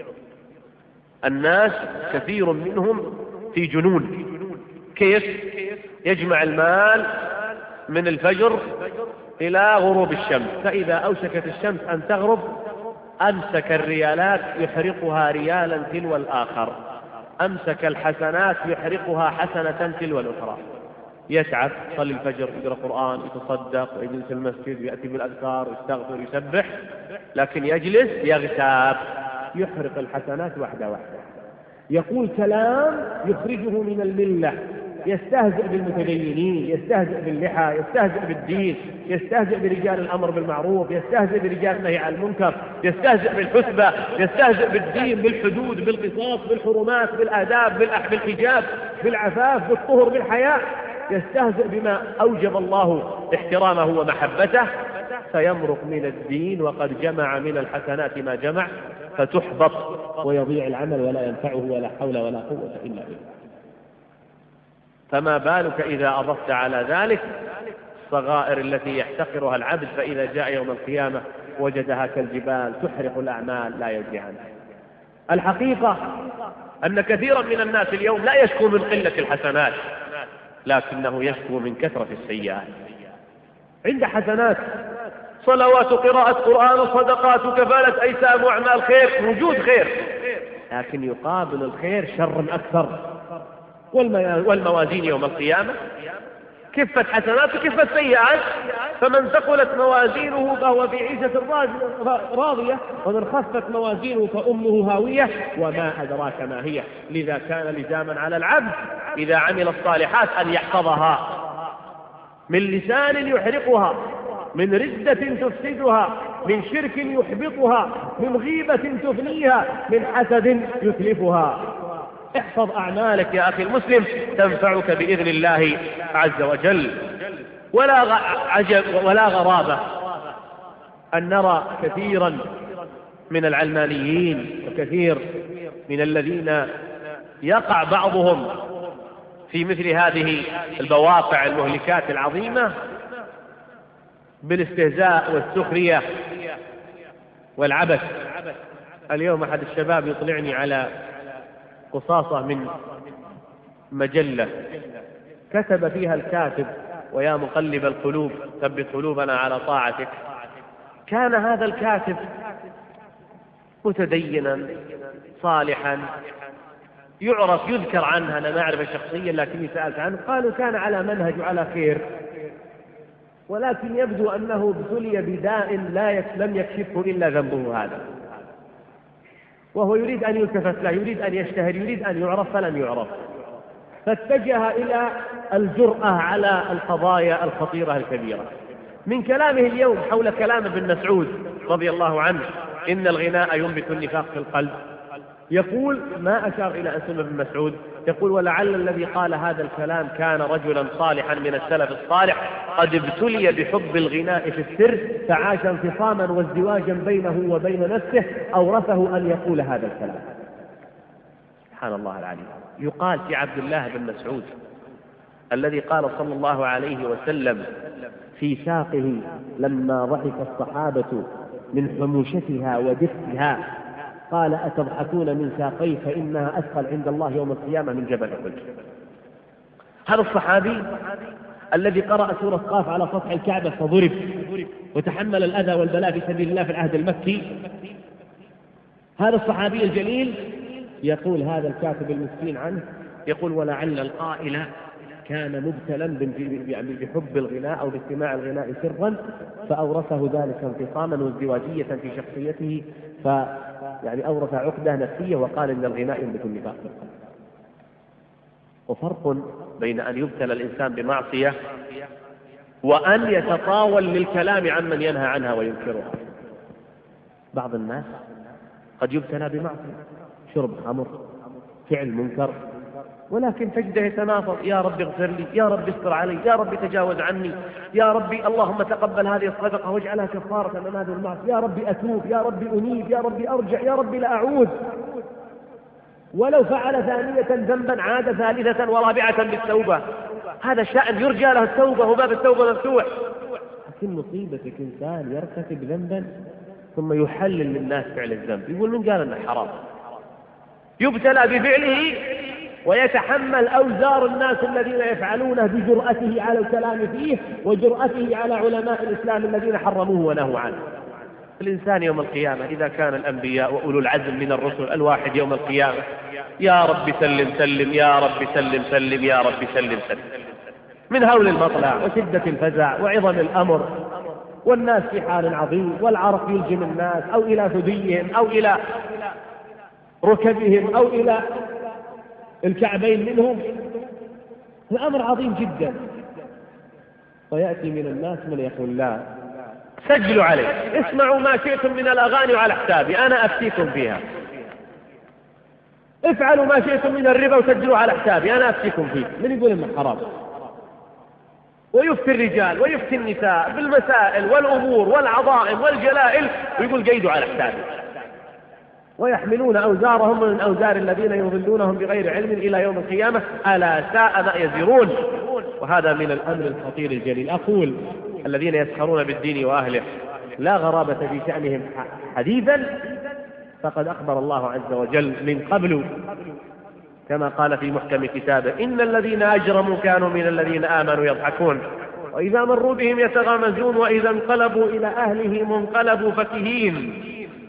الناس كثير منهم في جنون. كيف؟ يجمع المال من الفجر إلى غروب الشمس، فإذا أوشكت الشمس أن تغرب أمسك الريالات يحرقها ريالا تلو الآخر، أمسك الحسنات يحرقها حسنة تلو الأخرى. يتعب، يصلي الفجر، يقرأ قرآن، يتصدق، يجلس في المسجد، يأتي بالأذكار، يستغفر، يسبح، لكن يجلس يغتاب، يحرق الحسنات واحدة واحدة، يقول كلام يخرجه من الملة، يستهزئ بالمتدينين، يستهزئ باللحى، يستهزئ بالدين، يستهزئ برجال الأمر بالمعروف، يستهزئ برجال النهي عن المنكر، يستهزئ بالحسبة، يستهزئ بالدين، بالحدود، بالقصاص، بالحرمات، بالآداب، بالحجاب، بالعفاف، بالطهر، بالحياء، يستهزئ بما أوجب الله احترامه ومحبته، فيمرق من الدين وقد جمع من الحسنات ما جمع، فتحبط ويضيع العمل ولا ينفعه ولا حول ولا قوة إلا بالله. فما بالك إذا أضفت على ذلك الصغائر التي يحتقرها العبد، فإذا جاء يوم القيامة وجدها كالجبال تحرق الأعمال لا يجزي عنها. الحقيقة أن كثيرا من الناس اليوم لا يشكو من قلة الحسنات، لكنه يشكو من كثرة السيئات. عند حسنات، صلوات، قراءة قرآن، صدقات، كفالة أيتام، وأعمال خير، وجود خير، لكن يقابل الخير شر أكثر. والموازين يوم القيامة كفة حسنات وكفة سيئات، فمن ثقلت موازينه فهو في عيشة راضية، ومن خفت موازينه فأمه هاوية وما أدراك ما هي. لذا كان لزاما على العبد إذا عمل الصالحات أن يحفظها من لسان يحرقها، من ردة تفسدها، من شرك يحبطها، من غيبة تفنيها، من حسد يتلفها. احفظ أعمالك يا أخي المسلم تنفعك بإذن الله عز وجل. ولا عجب ولا غرابة أن نرى كثيرا من العلمانيين وكثير من الذين يقع بعضهم في مثل هذه البواقع المهلكات العظيمة بالاستهزاء والسخرية والعبث. اليوم أحد الشباب يطلعني على قصاصة من مجلة كتب فيها الكاتب: ويا مقلب القلوب ثبت قلوبنا على طاعتك. كان هذا الكاتب متدينا صالحا يعرف يذكر عنه، أنا ما أعرف شخصيا لكني سألت عنه، قالوا كان على منهج على خير، ولكن يبدو أنه ابتلي بداء لم يكشفه إلا ذنبه هذا، وهو يريد أن يلتفت له، يريد أن يشتهر، يريد أن يعرف فلم يعرف، فاتجه إلى الجرأة على القضايا الخطيرة الكبيرة. من كلامه اليوم حول كلام ابن مسعود رضي الله عنه إن الغناء ينبت النفاق في القلب، يقول ما أشار إلى أن ابن مسعود، يقول: ولعل الذي قال هذا الكلام كان رجلا صالحا من السلف الصالح قد ابتلي بحب الغناء في السر فعاش انفصاما وازدواجا بينه وبين نفسه أورثه أن يقول هذا الكلام. سبحان الله العليم. يقال في عبد الله بن مسعود الذي قال صلى الله عليه وسلم في ساقه لما ضحك الصحابة من حموشتها ودفئها قال: أتضحكون من ساقي فإنها أثقل عند الله يوم القيامة من جبل أحد. هذا الصحابي الذي قرأ سورة قاف على سطح الكعبة فضرب وتحمل الأذى والبلاء في سبيل الله في العهد المكي، هذا الصحابي الجليل يقول هذا الكاتب المسكين عنه، يقول: ولعل القائل كان مبتلا بحب الغناء أو باستماع الغناء سرا فأورثه ذلك انفصاما وازدواجية في شخصيته، يعني أورث عقدة نفسية وقال إن الغناء ينبت النفاق. وفرق بين أن يبتلى الإنسان بمعصية وأن يتطاول للكلام عمن ينهى عنها وينكرها. بعض الناس قد يبتلى بمعصية، شرب خمر، فعل منكر، ولكن تجده يتنافر: يا رب اغفر لي، يا رب استر علي، يا رب تجاوز عني، يا ربي اللهم تقبل هذه الصدقة واجعلها كفارة من هذه المعصية، يا رب أتوب، يا رب أنيب، يا رب أرجع، يا رب لا أعود. ولو فعل ثانية ذنبا عاد ثالثة ورابعة بالتوبة. هذا الشأن يرجى له التوبة وباب التوبة مفتوح. لكن مصيبتك إنسان يرتكب ذنبا ثم يحلل للناس فعل الذنب، يقول: من قال أنه حرام؟ يبتلى بفعله ويتحمل أوزار الناس الذين يفعلونه بجرأته على الكلام فيه وجرأته على علماء الإسلام الذين حرموه ونهوا عنه. الإنسان يوم القيامة إذا كان الأنبياء وأولو العزم من الرسل الواحد يوم القيامة: يا رب سلم سلم، يا رب سلم سلم، يا رب سلم سلم، من هول المطلع وشدة الفزع وعظم الأمر، والناس في حال عظيم، والعرق يلجم الناس أو إلى ثديهم أو إلى ركبهم أو إلى الكعبين منهم، الأمر عظيم جدا. ويأتي من الناس من يقول: لا، سجلوا عليه، اسمعوا ما شئتم من الأغاني وعلى حسابي، أنا أفتيكم فيها، افعلوا ما شئتم من الربا وسجلوا على حسابي، أنا أفتيكم فيه. من يقول إنه حرام؟ ويفتي الرجال ويفتي النساء بالمسائل والأمور والعظائم والجلائل ويقول: قيدوا على حسابي. ويحملون أوزارهم من أوزار الذين يضلونهم بغير علم إلى يوم القيامة ألا ساء ما يزرون. وهذا من الأمر الخطير الجليل. أقول الذين يسخرون بالدين وأهله لا غرابة في شأنهم حديثا، فقد أخبر الله عز وجل من قبل كما قال في محكم كتابه: إن الذين أجرموا كانوا من الذين آمنوا يضحكون وإذا مروا بهم يتغامزون وإذا انقلبوا إلى أهلهم انقلبوا فكهين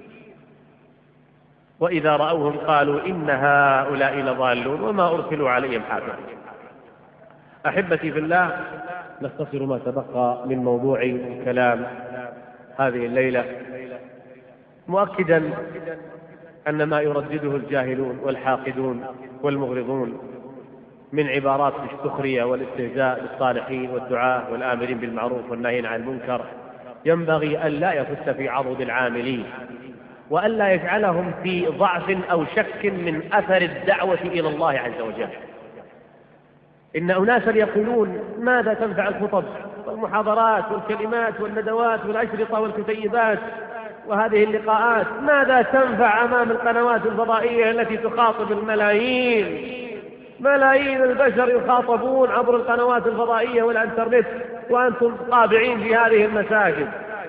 وإذا رأوهم قالوا إن هؤلاء لضالون وما أرسلوا عليهم حافظين. أحبتي في الله، نختصر ما تبقى من موضوع الكلام هذه الليلة، مؤكدا أن ما يردده الجاهلون والحاقدون والمغرضون من عبارات السخرية والاستهزاء بالصالحين والدعاة والآمرين بالمعروف والناهين عن المنكر ينبغي أن لا يفت في عضد العاملين، وأن لا يجعلهم في ضعف أو شك من أثر الدعوة إلى الله عز وجل. إن أناسا يقولون: ماذا تنفع الخطب والمحاضرات والكلمات والندوات والأشرطة والكتيبات وهذه اللقاءات؟ ماذا تنفع أمام القنوات الفضائية التي تخاطب الملايين؟ ملايين البشر يخاطبون عبر القنوات الفضائية والإنترنت وأنتم طابعين في هذه المساجد.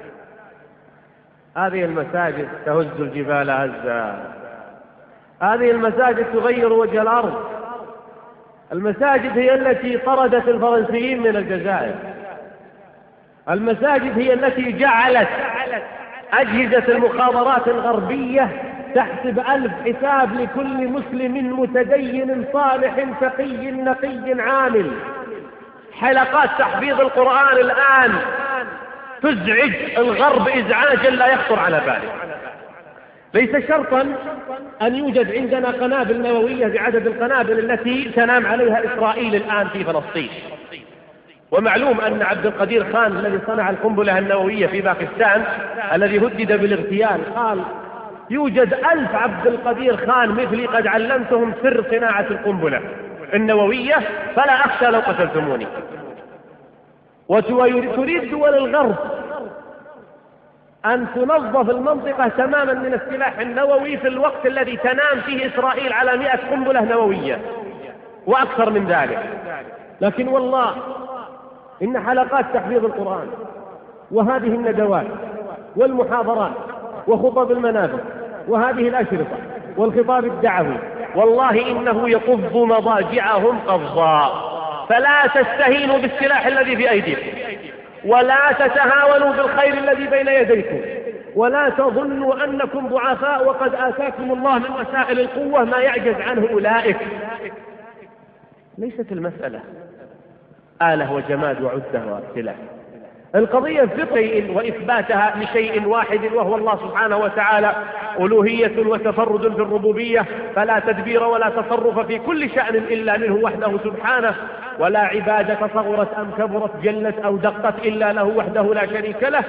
هذه المساجد تهز الجبال هزا، هذه المساجد تغير وجه الأرض. المساجد هي التي طردت الفرنسيين من الجزائر، المساجد هي التي جعلت أجهزة المخابرات الغربية تحسب 1000 حساب لكل مسلم متدين صالح تقي نقي عامل. حلقات تحفيظ القرآن الآن تزعج الغرب إزعاجا لا يخطر على باله. ليس شرطا أن يوجد عندنا قنابل نووية بعدد القنابل التي تنام عليها إسرائيل الآن في فلسطين. ومعلوم أن عبد القدير خان الذي صنع القنبلة النووية في باكستان الذي هدد بالاغتيال قال: يوجد 1000 عبد القدير خان مثلي قد علمتهم سر صناعة القنبلة النووية فلا أخشى لو قتلتموني. وتريد دول الغرب أن تنظف المنطقة تماما من السلاح النووي في الوقت الذي تنام فيه إسرائيل على 100 قنبلة نووية وأكثر من ذلك. لكن والله إن حلقات تحفيظ القرآن وهذه الندوات والمحاضرات وخطب المنابر وهذه الأشرطة والخطاب الدعوي والله إنه يقض مضاجعهم قبضا. فلا تستهينوا بالسلاح الذي في أيديكم، ولا تتهاونوا بالخير الذي بين يديكم، ولا تظنوا أنكم ضعفاء وقد آتاكم الله من وسائل القوة ما يعجز عنه أولئك. ليست المسألة آلة وجماد وعدة وسلاح. القضية في شيء وإثباتها لشيء واحد وهو الله سبحانه وتعالى ألوهية وتفرد في الربوبية، فلا تدبير ولا تصرف في كل شأن إلا منه وحده سبحانه، ولا عبادة صغرت أم كبرت جلت أو دقت إلا له وحده لا شريك له.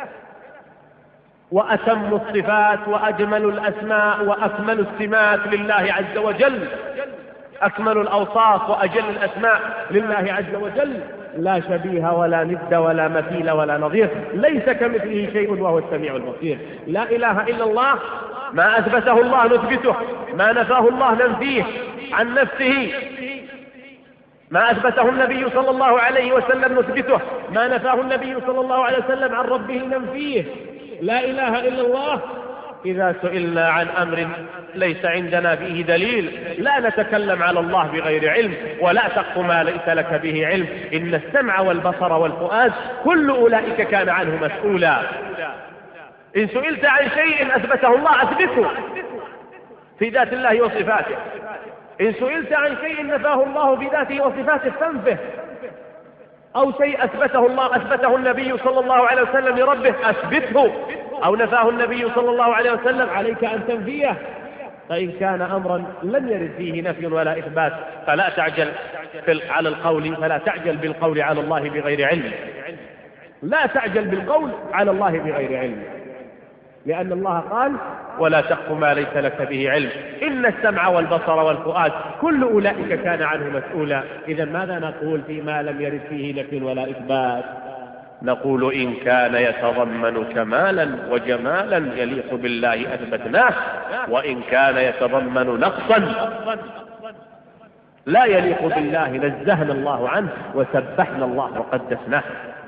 وأتم الصفات وأجمل الأسماء وأكمل السمات لله عز وجل، أكمل الأوصاف وأجل الأسماء لله عز وجل، لا شبيه ولا ند ولا مثيل ولا نظير، ليس كمثله شيء وهو السميع البصير. لا إله إلا الله، ما أثبته الله نثبته، ما نفاه الله ننفيه عن نفسه، ما أثبته النبي صلى الله عليه وسلم نثبته، ما نفاه النبي صلى الله عليه وسلم عن ربه ننفيه. لا إله إلا الله. إذا سئلنا عن أمر ليس عندنا فيه دليل لا نتكلم على الله بغير علم، ولا تقف ما ليس لك به علم، إن السمع والبصر والفؤاد كل أولئك كان عنه مسؤولا. إن سئلت عن شيء أثبته الله أثبته في ذات الله وصفاته، إن سئلت عن شيء نفاه الله بذاته وصفاته فانفه، أو شيء أثبته الله أثبته النبي صلى الله عليه وسلم لربه أثبته، أو نفاه النبي صلى الله عليه وسلم عليك أن تنفيه. فإن كان أمرا لم يرد فيه نفي ولا إثبات فلا تعجل على القول، فلا تعجل بالقول على الله بغير علم، لا تعجل بالقول على الله بغير علم، لأن الله قال: ولا تقف ما ليس لك به علم، إن السمع والبصر والفؤاد كل أولئك كان عنه مسؤولا. إذا ماذا نقول فيما لم يرد فيه نفي ولا إثبات؟ نقول إن كان يتضمن كمالا وجمالا يليق بالله أثبتناه، وإن كان يتضمن نقصا لا يليق بالله نزهنا الله عنه وسبحنا الله وقدسناه.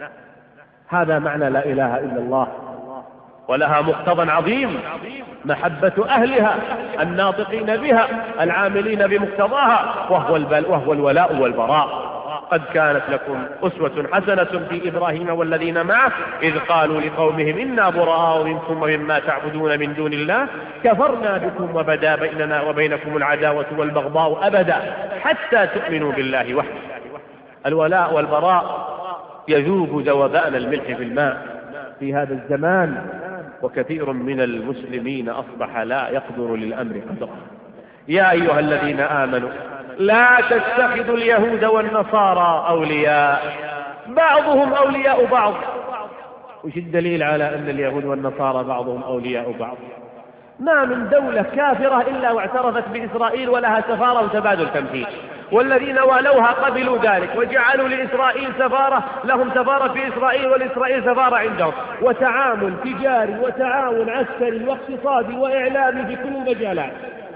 هذا معنى لا إله إلا الله، ولها مقتضى عظيم: محبة أهلها الناطقين بها العاملين بمقتضاها، وهو الولاء والبراء. قد كانت لكم أسوة حسنة في إبراهيم والذين معه إذ قالوا لقومهم إنا براء منكم ومما تعبدون من دون الله كفرنا بكم وبدا بيننا وبينكم العداوة والبغضاء أبدا حتى تؤمنوا بالله وحده. الولاء والبراء يذوب ذوبان الملح في الماء في هذا الزمان، وكثير من المسلمين أصبح لا يقدر للأمر قدره. يا أيها الذين آمنوا لا تتخذوا اليهود والنصارى أولياء بعضهم أولياء بعض. وش الدليل على أن اليهود والنصارى بعضهم أولياء بعض؟ ما من دولة كافرة إلا واعترفت بإسرائيل ولها سفارة وتبادل تمثيل، والذين والوها قبلوا ذلك وجعلوا لإسرائيل سفارة، لهم سفارة في إسرائيل والإسرائيل سفارة عندهم، وتعامل تجاري وتعاون عسكري واقتصادي وإعلامي في كل المجالات.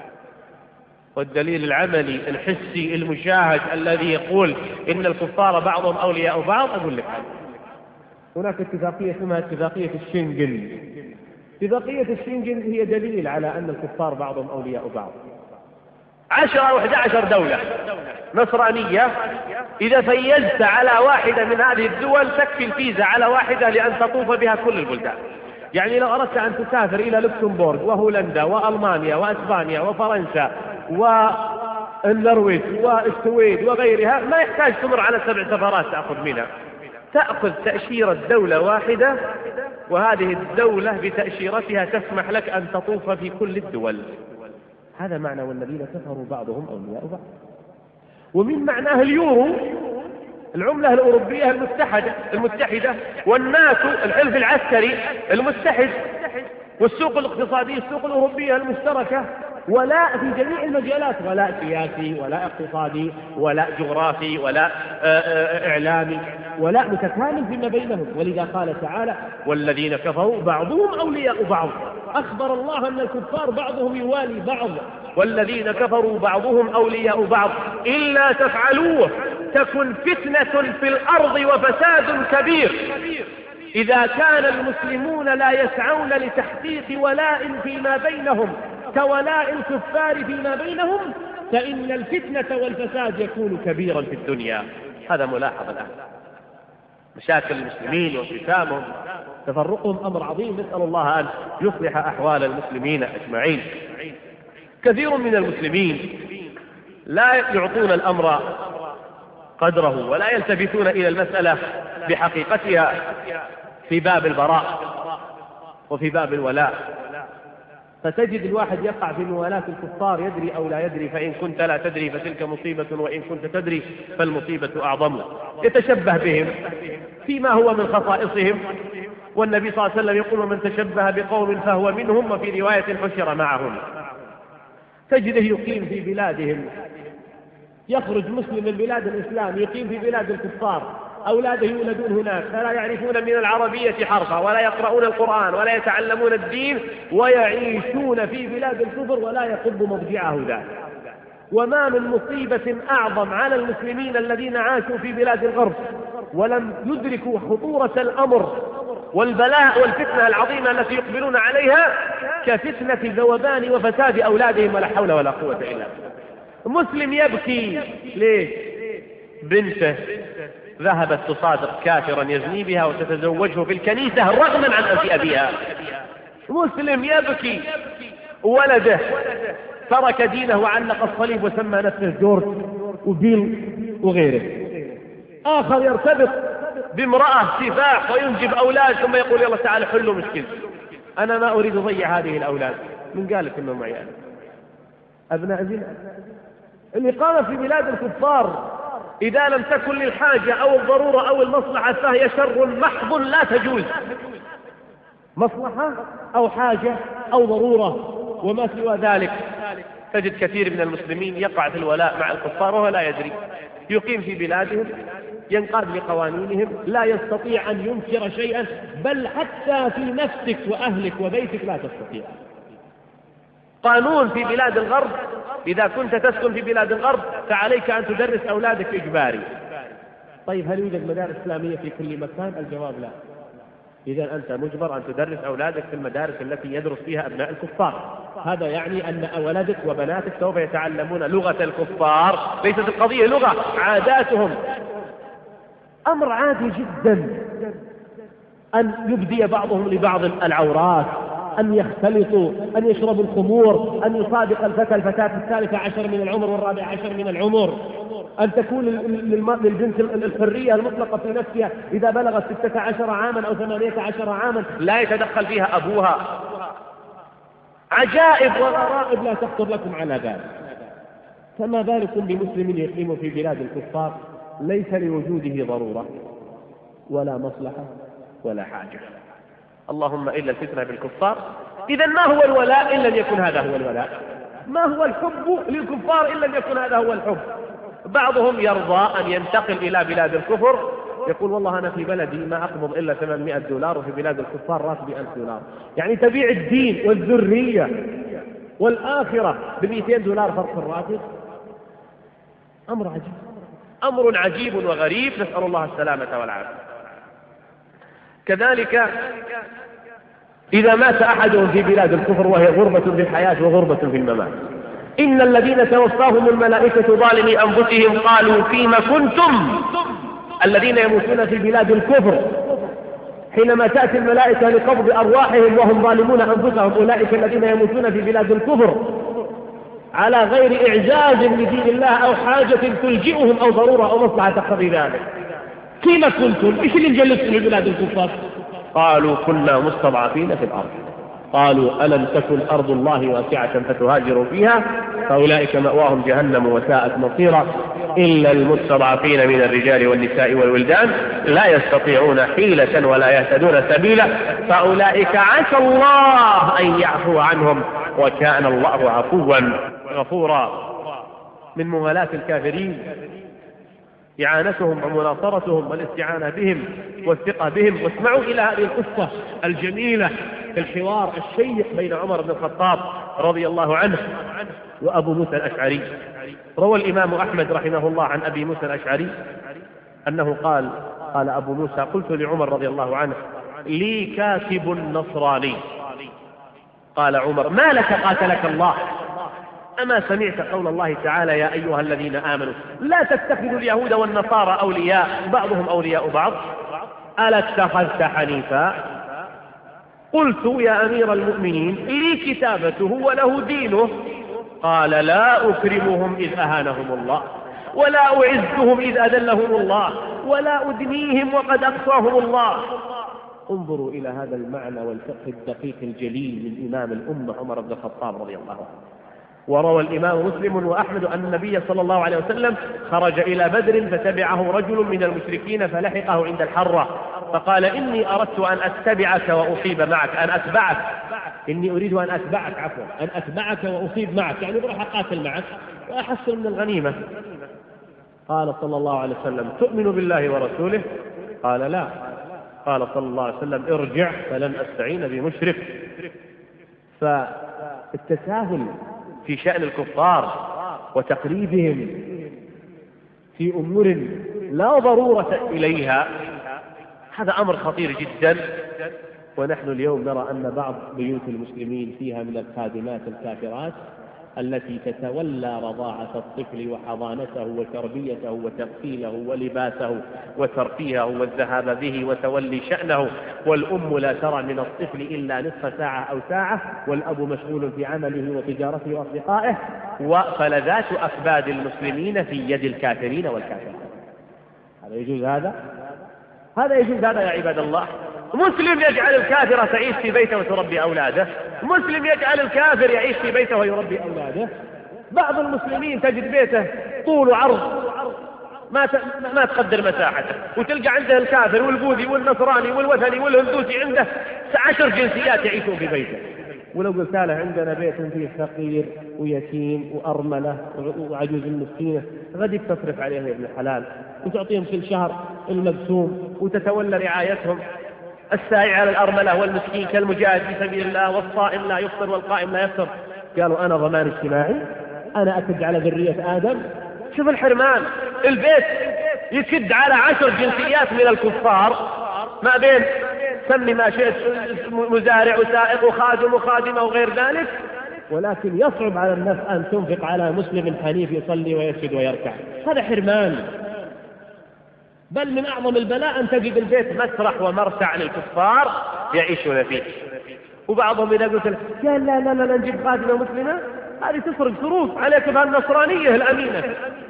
والدليل العملي الحسي المشاهد الذي يقول إن الكفار بعضهم أولياء بعض، أقول لك هناك اتفاقية اسمها اتفاقية الشنغن. اتفاقية الشنغن هي دليل على أن الكفار بعضهم أولياء بعض. 10 أو 11 دولة نصرانية، إذا فيزت على واحدة من هذه الدول تكفي الفيزا على واحدة لأن تطوف بها كل البلدان. يعني لو أردت أن تسافر إلى لوكسمبورغ وهولندا وألمانيا وأسبانيا وفرنسا والنرويج والسويد وغيرها ما يحتاج تمر على 7 سفارات تأخذ منها، تأخذ تأشيرة دولة واحدة، وهذه الدولة بتأشيرتها تسمح لك أن تطوف في كل الدول. هذا معنى والذين كفروا بعضهم أولياء بعض. ومن معناه اليورو العملة الأوروبية المتحدة، والناتو الحلف العسكري المتحد، والسوق الاقتصادي السوق الأوروبية المشتركة، ولاء في جميع المجالات، ولاء سياسي ولاء اقتصادي ولاء جغرافي ولاء إعلامي، ولاء متكامل فيما بينهم. ولذا قال تعالى والذين كفروا بعضهم أولياء بعض. أخبر الله أن الكفار بعضهم يوالي بعض، والذين كفروا بعضهم أولياء بعض إلا تفعلوه تكن فتنة في الأرض وفساد كبير. إذا كان المسلمون لا يسعون لتحقيق ولاء فيما بينهم كولاء الكفار فيما بينهم فإن الفتنة والفساد يكون كبيرا في الدنيا. هذا ملاحظ الآن. مشاكل المسلمين وانقسامهم تفرقهم أمر عظيم، نسأل الله أن يصلح أحوال المسلمين أجمعين. كثير من المسلمين لا يعطون الأمر قدره ولا يلتفتون إلى المسألة بحقيقتها في باب البراء وفي باب الولاء، فتجد الواحد يقع في موالاة الكفار يدري أو لا يدري، فإن كنت لا تدري فتلك مصيبة، وإن كنت تدري فالمصيبة أعظم. يتشبه بهم فيما هو من خصائصهم، والنبي صلى الله عليه وسلم يقول من تشبه بقوم فهو منهم، وفي رواية حشر معهم. تجده يقيم في بلادهم، يخرج مسلم من بلاد الإسلام يقيم في بلاد الكفار، أولاده يولدون هناك فلا يعرفون من العربية حرفا ولا يقرؤون القرآن ولا يتعلمون الدين، ويعيشون في بلاد الكفر ولا يقب مضجعه ذلك. وما من مصيبة أعظم على المسلمين الذين عاشوا في بلاد الغرب ولم يدركوا خطورة الأمر والبلاء والفتنة العظيمة التي يقبلون عليها كفتنة ذوبان وفساد أولادهم، ولا حول ولا قوة إلا بالله. مسلم يبكي ليه؟ بنته ذهبت تصادق كافرا يزني بها وتتزوجه في الكنيسة رغما عن أنف أبيها. مسلم يبكي ولده ترك دينه وعلق الصليب وسمى نفسه جورج وبيل وغيره. آخر يرتبط بامرأة سفاح وينجب أولاد ثم يقول يلا تعال حلوا مشكلة. أنا ما أريد أضيع هذه الأولاد. من قال لك إنهم عيال أبناء زنا؟ الإقامة في بلاد الكفار إذا لم تكن للحاجة أو الضرورة أو المصلحة فهي شر محض لا تجوز. مصلحة أو حاجة أو ضرورة وما سوى ذلك. تجد كثير من المسلمين يقع في الولاء مع الكفار وهو لا يدري. يقيم في بلادهم، ينقاد لقوانينهم، لا يستطيع أن ينكر شيئا، بل حتى في نفسك وأهلك وبيتك لا تستطيع. قانون في بلاد الغرب: إذا كنت تسكن في بلاد الغرب فعليك أن تدرس أولادك إجباري. طيب هل يوجد مدارس إسلامية في كل مكان؟ الجواب لا. إذا أنت مجبر أن تدرس أولادك في المدارس التي يدرس فيها أبناء الكفار. هذا يعني أن ولدك وبناتك سوف يتعلمون لغة الكفار، ليست القضية لغة، عاداتهم. أمر عادي جدا أن يبدي بعضهم لبعض العورات، أن يختلطوا، أن يشربوا الخمور، أن يصادق الفتاة 13 من العمر و14 من العمر، أن تكون للبنت الحرية المطلقة في نفسها إذا بلغت 16 عاما أو 18 عاما لا يتدخل فيها أبوها. عجائب وغرائب لا تخطر لكم على ذلك. فما بالكم بمسلم يقيم في بلاد الكفار ليس لوجوده ضرورة ولا مصلحة ولا حاجة، اللهم إلا الفتنة بالكفار. إذا ما هو الولاء إلا أن يكون هذا هو الولاء؟ ما هو الحب للكفار إلا أن يكون هذا هو الحب؟ بعضهم يرضى أن ينتقل إلى بلاد الكفر، يقول والله أنا في بلدي ما أقبض إلا $800 وفي بلاد الكفار راتبي $1000. يعني تبيع الدين والذرية والآخرة $200 فرق الراتب. أمر عجيب، أمر عجيب وغريب، نسأل الله السلامة والعافية. كذلك إذا مات أحدهم في بلاد الكفر وهي غربة في الحياة وغربة في الممات: إن الذين توفاهم الملائكة ظالمي أنفسهم قالوا فيما كنتم. الذين يموتون في بلاد الكفر حينما تأتي الملائكة لقبض أرواحهم وهم ظالمون أنفسهم، أولئك الذين يموتون في بلاد الكفر على غير إعجاز لدين الله أو حاجة تلجئهم أو ضرورة أو مصلحة تقتضي ذلك. فيما كنتم؟ إيش اللي مجلسكم في بلاد الكفار؟ قالوا كنا مستضعفين في الأرض. قالوا ألم تكن أرض الله واسعة فتهاجروا فيها فأولئك مأواهم جهنم وساءت مصيرا إلا المستضعفين من الرجال والنساء والولدان لا يستطيعون حيلة ولا يهتدون سبيلا فأولئك عسى الله أن يعفو عنهم وكان الله عفوا غفورا. من موالاة الكافرين إعانتهم ومناصرتهم والاستعانة بهم والثقة بهم. واسمعوا إلى هذه القصة الجميلة في الحوار الشيق بين عمر بن الخطاب رضي الله عنه وأبو موسى الأشعري. روى الإمام أحمد رحمه الله عن أبي موسى الأشعري أنه قال أبو موسى: قلت لعمر رضي الله عنه: لي كاتب نصراني. قال عمر: ما لك قاتلك الله؟ أما سمعت قول الله تعالى: يا أيها الذين آمنوا لا تتخذوا اليهود والنصارى أولياء بعضهم أولياء بعض ألا اتخذت حنيفا؟ قلت: يا أمير المؤمنين لي كتابته وله دينه. قال: لا أكرمهم إذ أهانهم الله ولا أعزهم إذ أذلهم الله ولا أدنيهم وقد أقصاهم الله. انظروا إلى هذا المعنى والفقه الدقيق الجليل من إمام الأمة عمر بن الخطاب رضي الله عنه. وروى الإمام مسلم وأحمد أن النبي صلى الله عليه وسلم خرج إلى بدر فتبعه رجل من المشركين فلحقه عند الحرة فقال: إني أردت أن أتبعك وأصيب معك. إني أريد أن أتبعك أن أتبعك وأصيب معك، يعني بروح أقاتل معك وأحصل من الغنيمة. قال صلى الله عليه وسلم: تؤمن بالله ورسوله؟ قال: لا. قال صلى الله عليه وسلم: ارجع فلن أستعين بمشرك. فالتساهل في شأن الكفار وتقريبهم في أمور لا ضرورة إليها هذا أمر خطير جدا. ونحن اليوم نرى أن بعض بيوت المسلمين فيها من الخادمات الكافرات التي تتولى رضاعة الطفل وحضانته وتربيته وتغسيله ولباسه وترفيهه والذهاب به وتولي شأنه، والأم لا ترى من الطفل إلا نصف ساعة أو ساعة، والأب مشغول في عمله وتجارته وأصدقائه، وفلذات أكباد المسلمين في يد الكافرين والكافرين. هذا يجوز؟ هذا يجوز يا عباد الله؟ مسلم يجعل الكافر تعيش في بيته وتربي أولاده، مسلم يجعل الكافر يعيش في بيته ويربي أولاده. بعض المسلمين تجد بيته طول وعرض ما تقدر مساحته، وتلقى عنده الكافر والبوذي والنصراني والوثني والهندوسي عنده 10 جنسيات يعيشون في بيته. ولو قلت له عندنا بيت فيه فقير ويتيم وأرملة وعجوز مسكينة غدك تصرف عليهم ابن الحلال وتعطيهم كل شهر المقسوم وتتولى رعايتهم. الساعي على الأرملة والمسكين كالمجاهد في سبيل الله، والصائم لا يفطر والقائم لا يفطر. قالوا أنا ضمان اجتماعي، أنا أكد على ذرية آدم. شوف الحرمان، البيت يكد على 10 جنسيات من الكفار، ما بين سمي ما شئت، مزارع وسائق وخادم وخادمة وغير ذلك، ولكن يصعب على النفس أن تنفق على مسلم حنيف يصلي ويسجد ويركع. هذا حرمان. بل من أعظم البلاء أن تجد البيت مسرح ومرتع للكفار يعيشون فيه. وبعضهم إذا قلت له قال لا لا لا نجيب خادمة مسلمة، هذه تسرق صروف عليك بهالنصرانية الأمينة.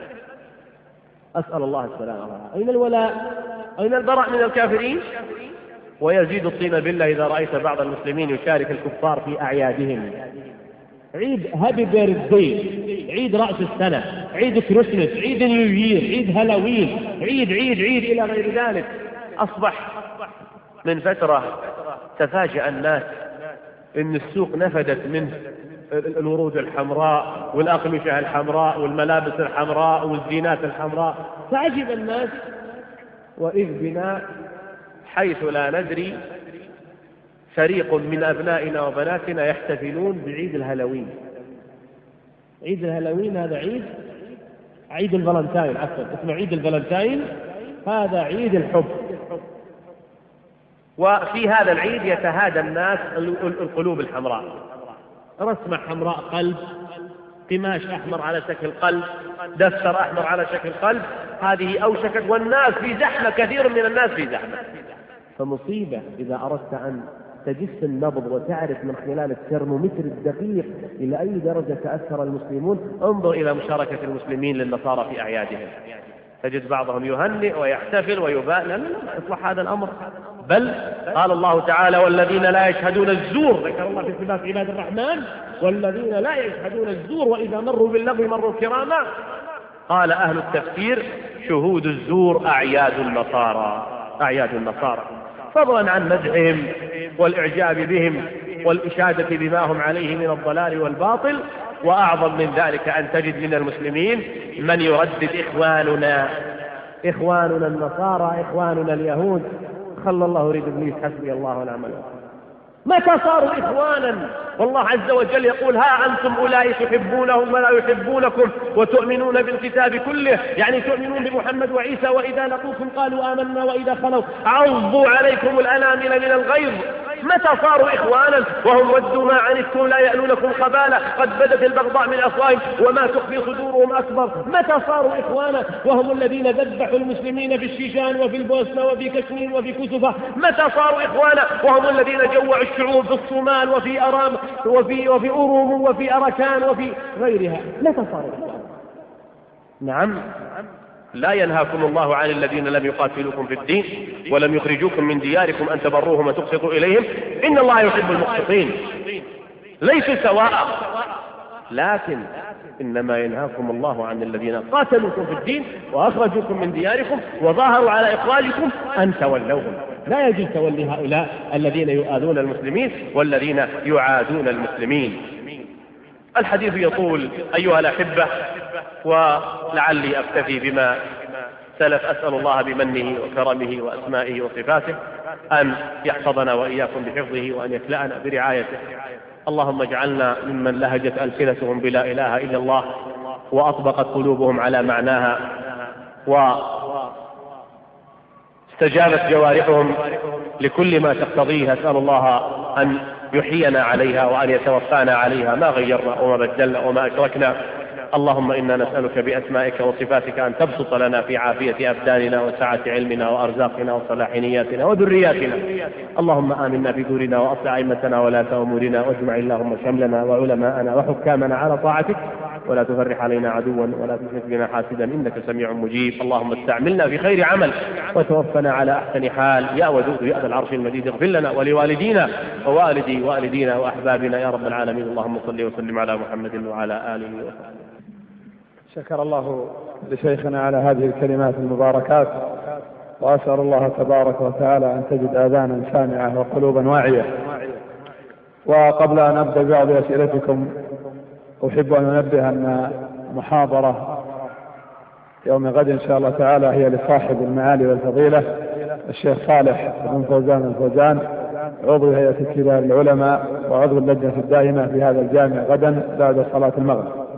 أسأل الله السلامة. أين الولاء؟ أين البراء من الكافرين؟ ويزيد الطين بالله إذا رأيت بعض المسلمين يشارك الكفار في أعيادهم. عيد هابي بيرثدي، عيد رأس السنة، عيد كريسمس، عيد نيوير، عيد هالوين، عيد إلى غير ذلك. أصبح من فترة تفاجأ الناس إن السوق نفدت منه الورود الحمراء والأقمشة الحمراء والملابس الحمراء والزينات الحمراء، فعجب الناس. وإذ بنا حيث لا ندري فريق من أبنائنا وبناتنا يحتفلون بعيد الهالوين. عيد الهالوين هذا عيد الفالنتاين، عفوا اسمه عيد الفالنتاين، هذا عيد الحب. وفي هذا العيد يتهادى الناس القلوب الحمراء، رسمة حمراء قلب، قماش أحمر على شكل قلب، دفتر أحمر على شكل قلب، هذه أوشكت، والناس في زحمة، كثير من الناس في زحمة. فمصيبة إذا أردت أن تجس النبض وتعرف من خلال الترمومتر الدقيق إلى أي درجة تأثر المسلمون. انظر إلى مشاركة المسلمين للنصارى في أعيادهم، تجد بعضهم يهنئ ويحتفل ويباء. لا اصلح هذا الأمر. بل قال الله تعالى والذين لا يشهدون الزور، ذكر الله في صفات عباد الرحمن والذين لا يشهدون الزور وإذا مروا باللغو مروا كراما. قال أهل التفسير شهود الزور أعياد النصارى، فضلا عن مدحهم والإعجاب بهم والإشادة بما هم عليه من الضلال والباطل. وأعظم من ذلك أن تجد من المسلمين من يردد إخواننا النصارى، إخواننا اليهود، خلى الله يريد إبليس، حسبي الله ونعم الوكيل. متى صاروا إخوانا؟ والله عز وجل يقول ها أنتم أولئك تحبونهم ولا يحبونكم وتؤمنون بالكتاب كله، يعني تؤمنون بمحمد وعيسى، وإذا لقوكم قالوا آمنا وإذا خلوا عضوا عليكم الأنامل من الغيظ. متى صاروا إخوانا وهم ودوا ما عنتم لا يألونكم خبالا قد بدت البغضاء من أفواههم وما تخفي صدورهم أكبر. متى صاروا إخوانا وهم الذين ذبحوا المسلمين في الشيشان وفي البوسنة وفي كشمير وفي كسوفة. متى صاروا إخوانا وهم الذين جوعوا الشعوب في الصومال وفي أرام وفي أوروم وفي أركان وفي غيرها. متى صاروا إخوانا؟ نعم، لا ينهاكم الله عن الذين لم يقاتلوكم في الدين ولم يخرجوكم من دياركم أن تبروهم وتقسطوا إليهم إن الله يحب المقسطين. ليسوا سواء، لكن إنما ينهاكم الله عن الذين قاتلوكم في الدين وأخرجوكم من دياركم وظاهروا على إخراجكم أن تولوهم. لا يجوز تولي هؤلاء الذين يؤذون المسلمين والذين يعادون المسلمين. الحديث يطول أيها الأحبة، ولعلي أكتفي بما سلف. أسأل الله بمنه وكرمه وأسمائه وصفاته أن يحفظنا وإياكم بحفظه وأن يكلأنا برعايته. اللهم اجعلنا ممن لهجت ألسنتهم بلا إله إلا الله وأطبقت قلوبهم على معناها واستجابت جوارحهم لكل ما تقتضيه. أسأل الله أن يحيينا عليها وأن يتوفانا عليها ما غيرنا وما بدلنا وما أشركنا. اللهم إنا نسألك بأسمائك وصفاتك أن تبسط لنا في عافية أبداننا وسعة علمنا وأرزاقنا وصلاح نياتنا وذرياتنا. اللهم آمنا في دورنا وأصلح أئمتنا ولاة أمورنا، واجمع اللهم شملنا وعلماءنا وحكامنا على طاعتك، ولا تفرح علينا عدوا ولا تشرك بنا حاسدا إنك سميع مجيب. اللهم استعملنا في خير عمل وتوفنا على أحسن حال. يا ودود يا ذا العرش المجيد اغفر لنا ولوالدينا ووالدي والدينا وأحبابنا يا رب العالمين. اللهم صل وسلم على محمد وعلى آله وصحبه. شكر الله لشيخنا على هذه الكلمات المباركات، وأسأل الله تبارك وتعالى أن تجد آذانا سامعة وقلوبا واعية. وقبل أن أبدأ بعض أسئلتكم أحب أن أنبه أن محاضرة يوم غد إن شاء الله تعالى هي لصاحب المعالي والفضيلة الشيخ صالح بن فوزان الفوزان، عضو هيئة كبار العلماء وعضو اللجنة الدائمة في هذا الجامع غدا بعد صلاة المغرب.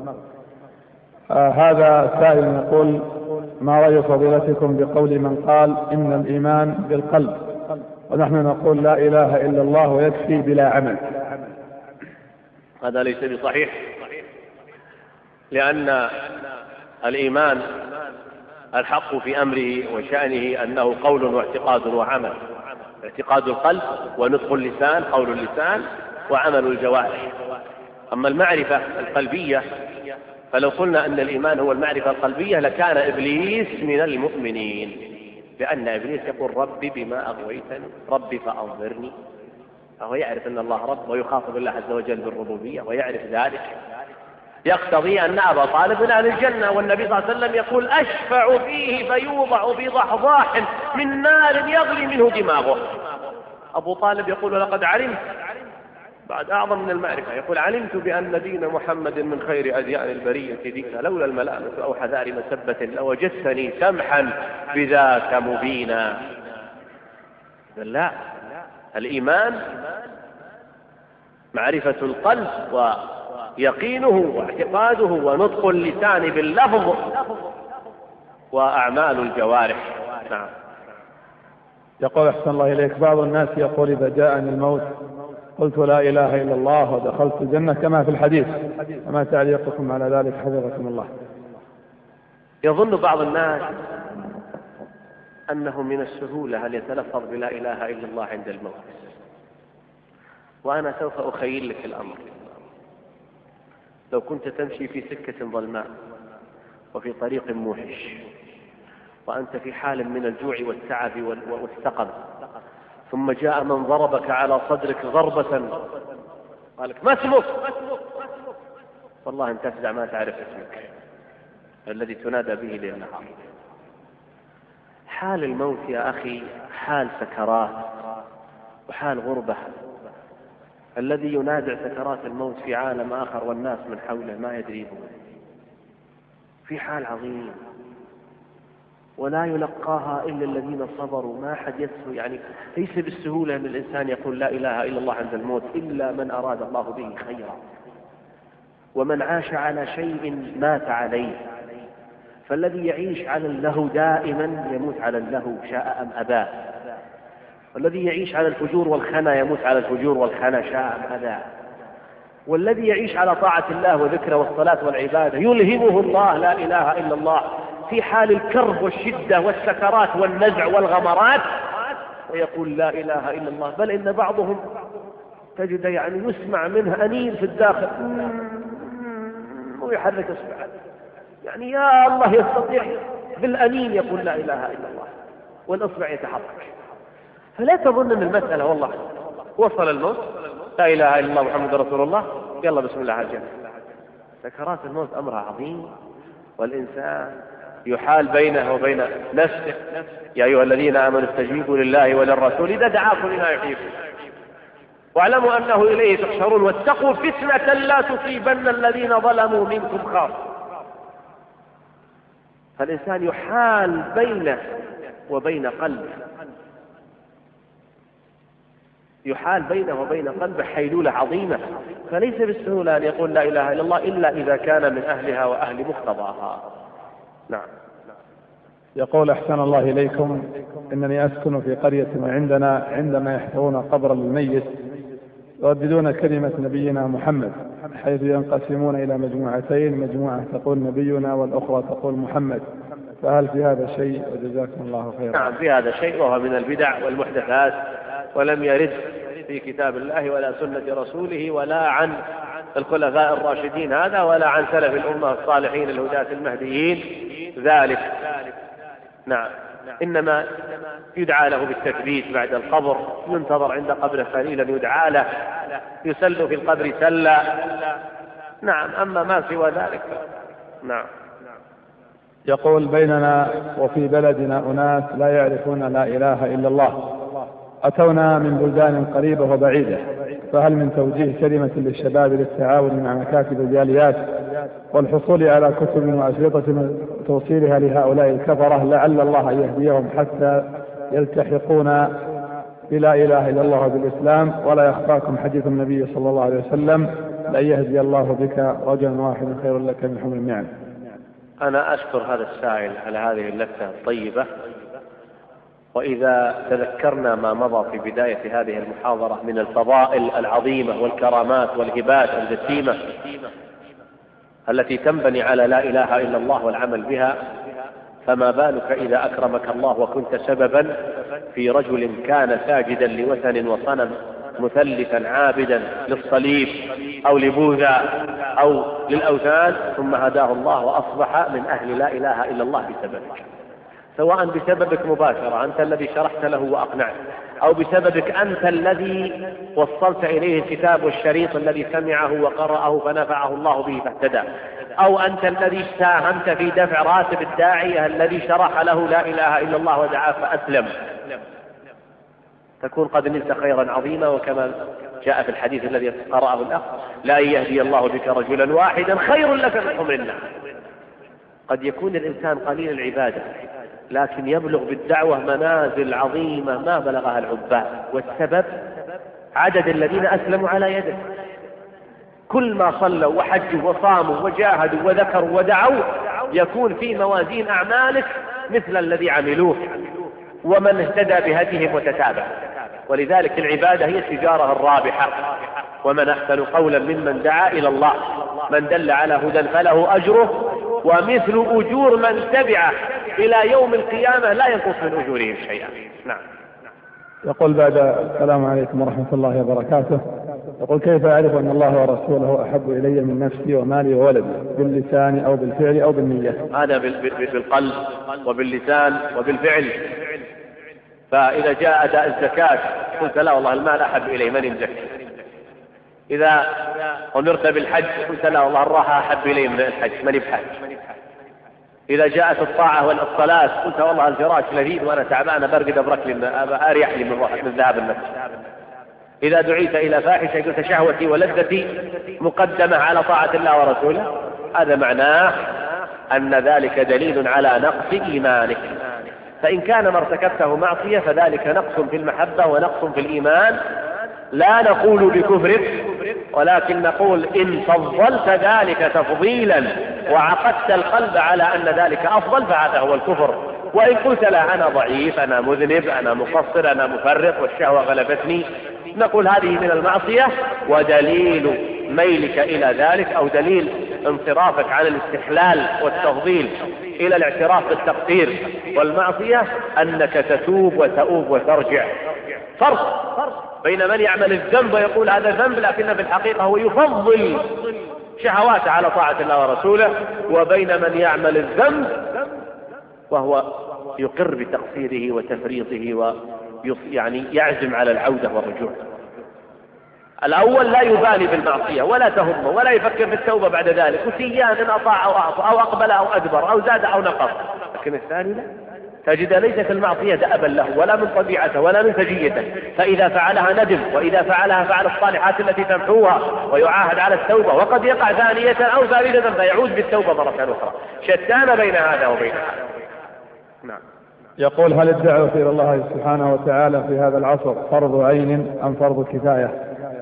هذا سائل يقول: ما رأي فضيلتكم بقول من قال إن الإيمان بالقلب ونحن نقول لا إله إلا الله ويكفي بلا عمل؟ هذا ليس بصحيح، لأن الإيمان الحق في أمره وشأنه أنه قول واعتقاد وعمل. اعتقاد القلب ونطق اللسان، قول اللسان وعمل الجوارح. أما المعرفة القلبية فلو قلنا أن الإيمان هو المعرفة القلبية لكان إبليس من المؤمنين، لأن إبليس يقول ربي بما أغويتني ربي فأنظرني، فهو يعرف أن الله رب ويخاطب الله عز وجل بالربوبية ويعرف ذلك، يقتضي أن أبا طالب من أهل الجنة، والنبي صلى الله عليه وسلم يقول أشفع فيه فيوضع بضحضاح من نار يغلي منه دماغه. أبو طالب يقول لقد علمت، بعد أعظم من المعرفة، يقول علمت بأن دين محمد من خير أديان البرية دينا، لولا الملامة أو حذار مسبة لوجدتني سمحا بذاك مبينا. لا، الإيمان معرفة القلب ويقينه واعتقاده ونطق اللسان باللفظ وأعمال الجوارح. نعم. يقول أحسن الله إليك: بعض الناس يقول إذا جاءني الموت قلت لا إله إلا الله ودخلت الجنة كما في الحديث، فما تعليقكم على ذلك حفظكم الله؟ يظن بعض الناس أنه من السهولة أن يتلفظ بلا إله إلا الله عند الموت، وأنا سوف أخيل لك الأمر. لو كنت تمشي في سكة ظلماء وفي طريق موحش وأنت في حال من الجوع والتعب والسقم، ثم جاء من ضربك على صدرك ضربة قالك ما اسمك؟ والله أن تفزع ما تعرف اسمك الذي تنادى به ليل نهار. حال الموت يا أخي حال سكرات وحال غربة. الذي ينادع سكرات الموت في عالم آخر والناس من حوله ما يدريه، في حال عظيم ولا يلقاها إلا الذين صبروا. ما أحد يسهو، يعني ليس بالسهولة أن الإنسان يقول لا إله إلا الله عند الموت إلا من أراد الله به خيرا، ومن عاش على شيء مات عليه. فالذي يعيش على اللهو دائما يموت على اللهو شاء أم أبى، والذي يعيش على الفجور والخنا يموت على الفجور والخنا شاء أم أبى، والذي يعيش على طاعة الله وذكره والصلاة والعبادة يلهمه الله لا إله إلا الله في حال الكرب والشدة والسكرات والنزع والغمرات ويقول لا إله إلا الله. بل إن بعضهم تجد يعني يسمع منه أنين في الداخل ويحرك إصبعه، يعني يا الله يستطيع بالأنين يقول لا إله إلا الله والإصبع يتحرك. فلا تظن أن المسألة والله وصل الموت لا إله إلا الله محمد رسول الله يلا بسم الله على الجنة. سكرات الموت أمرها عظيم، والإنسان يحال بينه وبين نفسه. يا أيها الذين آمنوا استجيبوا لله وللرسول إذا دعاكم لما يحييكم واعلموا أنه إليه تحشرون واتقوا فتنة لا تصيبن الذين ظلموا منكم خاصة. فالإنسان يحال بينه وبين قلبه، يحال بينه وبين قلبه حيلولة عظيمة، فليس بالسهولة أن يقول لا إله إلا الله إلا إذا كان من أهلها وأهل مقتضاها. نعم. يقول أحسن الله إليكم: إنني أسكن في قرية وعندنا عندما يحفرون قبرا للميت يرددون كلمة نبينا محمد، حيث ينقسمون إلى مجموعتين، مجموعة تقول نبينا والأخرى تقول محمد، فهل في هذا شيء؟ وجزاكم الله خيرا. نعم في هذا شيء، وهو من البدع والمحدثات، ولم يرد في كتاب الله ولا سنة رسوله ولا عن الخلفاء الراشدين هذا، ولا عن سلف الأمة الصالحين الهداة المهديين ذلك. نعم. إنما يدعى له بالتثبيت بعد القبر، ينتظر عند قبره قليلا يدعى له، يسل في القبر سلا. نعم. أما ما سوى ذلك نعم. يقول: بيننا وفي بلدنا أناس لا يعرفون لا إله إلا الله، أتونا من بلدان قريبة وبعيدة، فهل من توجيه كلمة للشباب للتعاون مع مكاتب الجاليات والحصول على كتب وأشرطة توصيلها لهؤلاء الكفرة، لعل الله أن يهديهم حتى يلتحقون بلا إله إلا الله بالإسلام. ولا يخفاكم حديث النبي صلى الله عليه وسلم: لن يهدي الله بك رجلا واحدا خير لك من حمر النعم. أنا أشكر هذا السائل على هذه اللفتة الطيبة. وإذا تذكرنا ما مضى في بداية هذه المحاضرة من الفضائل العظيمة والكرامات والهبات الجسيمة التي تنبني على لا إله إلا الله والعمل بها، فما بالك إذا أكرمك الله وكنت سببا في رجل كان ساجدا لوثن وصنم مثلثا عابدا للصليب أو لبوذا أو للأوثان، ثم هداه الله وأصبح من أهل لا إله إلا الله بسببك، سواء بسببك مباشرة أنت الذي شرحت له وأقنعت، أو بسببك أنت الذي وصلت إليه الكتاب والشريط الذي سمعه وقرأه فنفعه الله به فاهتدى، أو أنت الذي ساهمت في دفع راتب الداعية الذي شرح له لا إله إلا الله ودعاه فأسلم، تكون قد نلت خيرا عظيما. وكما جاء في الحديث الذي قرأه الأخ: لا يهدي الله بك رجلا واحدا خير لك من حمر النعم. قد يكون الإنسان قليل العبادة لكن يبلغ بالدعوة منازل عظيمة ما بلغها العباد، والسبب عدد الذين أسلموا على يده. كل ما صلوا وحجوا وصاموا وجاهدوا وذكروا ودعوا يكون في موازين أعمالك مثل الذي عملوه، ومن اهتدى بهديهم وتتابع. ولذلك العبادة هي التجارة الرابحة. ومن أحسن قولا ممن دعا إلى الله، من دل على هدى فله أجره ومثل أجور من تبعه إلى يوم القيامة لا ينقص من أجورهم شيئا. نعم. يقول بعد السلام عليكم ورحمة الله وبركاته، يقول: كيف أعرف أن الله ورسوله أحب إلي من نفسي ومالي وولدي، باللسان أو بالفعل أو بالنية؟ هذا بالقلب وباللسان وبالفعل. فإذا جاء أداء الزكاة قلت لا والله المال أحب إلي من يزكي. إذا أمرت بالحج قلت لا والله الراحة أحب إلي من الحج من يبحج. إذا جاءت الطاعة والصلاة قلت والله الفراش لذيذ وأنا تعبان برقد أبرك أريح لي من ذهاب المسجد. إذا دعيت إلى فاحشة قلت شهوتي ولذتي مقدمة على طاعة الله ورسوله. هذا معناه أن ذلك دليل على نقص إيمانك. فإن كان ما ارتكبته معصية فذلك نقص في المحبة ونقص في الإيمان. لا نقول بكفرك، ولكن نقول إن فضلت ذلك تفضيلا وعقدت القلب على أن ذلك أفضل فهذا هو الكفر. وإن قلت لا أنا ضعيف، أنا مذنب، أنا مقصر، أنا مفرط والشهوة غلبتني، نقول هذه من المعصية. ودليل ميلك إلى ذلك أو دليل انصرافك عن الاستحلال والتفضيل إلى الاعتراف بالتقصير والمعصية أنك تتوب وتؤوب وترجع. فرق بين من يعمل الذنب ويقول هذا ذنب لكن في الحقيقة هو يفضل شهواته على طاعة الله ورسوله، وبين من يعمل الذنب وهو يقر بتقصيره وتفريطه ويعني يعزم على العودة والرجوع. الأول لا يبالي بالمعصية ولا تهمه ولا يفكر في التوبة بعد ذلك، وسيان إن أطاع أو أعطى أو أقبل أو أدبر أو زاد أو نقص. لكن الثاني لا، تجد ليست المعصية دأبا له ولا من طبيعته ولا من سجيته، فإذا فعلها ندم، وإذا فعلها فعل الصالحات التي تمحوها ويعاهد على التوبة، وقد يقع ثانية أو ثالثة فيعود بالتوبة مرة أخرى. شتان بين هذا وبين هذا. نعم. يقول: هل الدعوة إلى الله سبحانه وتعالى في هذا العصر فرض عين أم فرض كفاية؟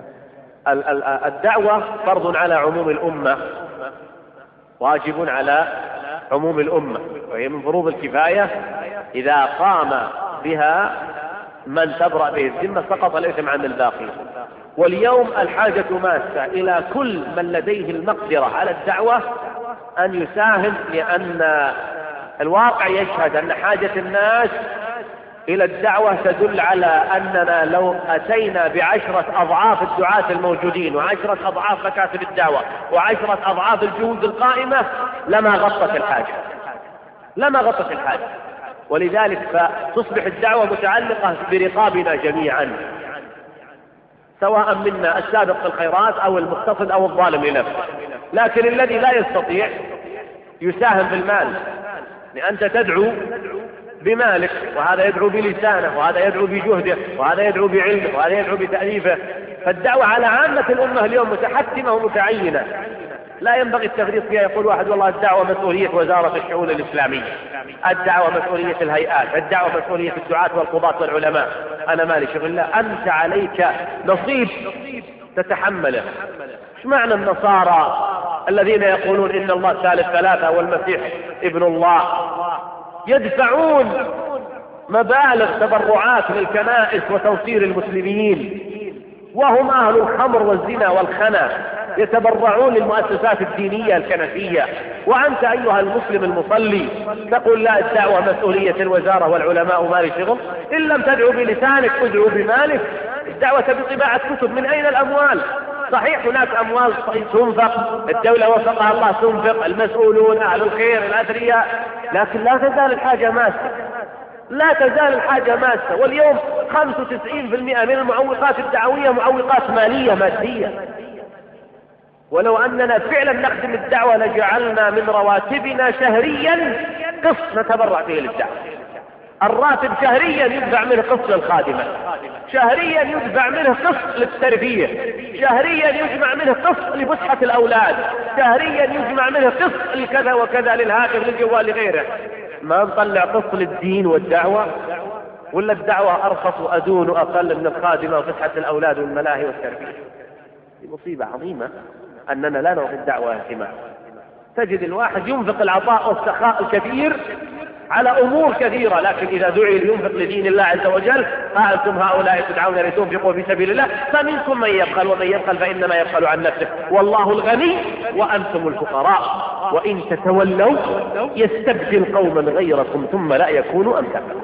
الدعوة فرض على عموم الأمة، واجب على عموم الأمة، وهي من فروض الكفاية. إذا قام بها من تبرأ به الذمة سقط الإثم عن الباقي. واليوم الحاجة ماسة إلى كل من لديه المقدرة على الدعوة أن يساهم، لأن الواقع يشهد أن حاجة الناس إلى الدعوة تدل على أننا لو أتينا ب10 أضعاف الدعاة الموجودين و10 أضعاف مكاتب الدعوة و10 أضعاف الجهود القائمة لما غطت الحاجة. ولذلك فتصبح الدعوة متعلقة برقابنا جميعا، سواء منا السابق في الخيرات أو المقتصد أو الظالم لنفسه. لكن الذي لا يستطيع يساهم بالمال، لأنت تدعو بمالك، وهذا يدعو بلسانه، وهذا يدعو بجهده، وهذا يدعو بعلمه، وهذا يدعو بتأليفه. فالدعوة على عامة الأمة اليوم متحتمة ومتعينة. لا ينبغي التفريط فيها. يقول واحد والله الدعوة مسؤولية وزارة الشؤون الإسلامية، الدعوة مسؤولية الهيئات، الدعوة مسؤولية الدعاة والقضاة والعلماء، أنا مالي شغل. لا، أنت عليك نصيب تتحمله. ايش معنى النصارى الذين يقولون إن الله ثالث ثلاثة والمسيح ابن الله يدفعون مبالغ تبرعات للكنائس وتوصيل المسلمين، وهم أهل الخمر والزنا والخنا يتبرعون للمؤسسات الدينية الكنسية، وأنت أيها المسلم المصلي تقول لا، الدعوة مسؤولية الوزارة والعلماء مالي شغل. إن لم تدعو بلسانك ادعو بمالك. الدعوة بطباعة كتب، من أين الأموال؟ صحيح هناك أموال تنفق، الدولة وفقها الله تنفق، المسؤولون أهل الخير الأثرياء، لكن لا تزال الحاجة ماسة، لا تزال الحاجة ماسة. واليوم 95% من المعوقات الدعوية معوقات مالية مادية. ولو أننا فعلا نخدم الدعوة لجعلنا من رواتبنا شهريا قسط نتبرع فيه للدعوة. الراتب شهريا يدفع منه قسط للخادمة، شهريا يدفع منه قسط للتربية، شهريا يجمع منه قسط لفسحة الأولاد، شهريا يجمع منه قسط لكذا وكذا، للهاتف للجوال لغيره. ما نطلع قسط للدين والدعوة؟ ولا الدعوة أرخص وأدون وأقل من الخادمة وفسحة الأولاد والملاهي والتربية؟ دي مصيبة عظيمة أننا لا نعطي الدعوة اهتمام. تجد الواحد ينفق العطاء والسخاء الكثير على أمور كثيرة، لكن إذا دعي لينفق لدين الله عز وجل أنتم هؤلاء تدعون لتنفقوا في سبيل الله، فمنكم من يبخل، ومن يبخل فإنما يبخل عن نفسه، والله الغني وأنتم الفقراء، وإن تتولوا يستبدل قوما غيركم ثم لا يكونوا أمثالكم.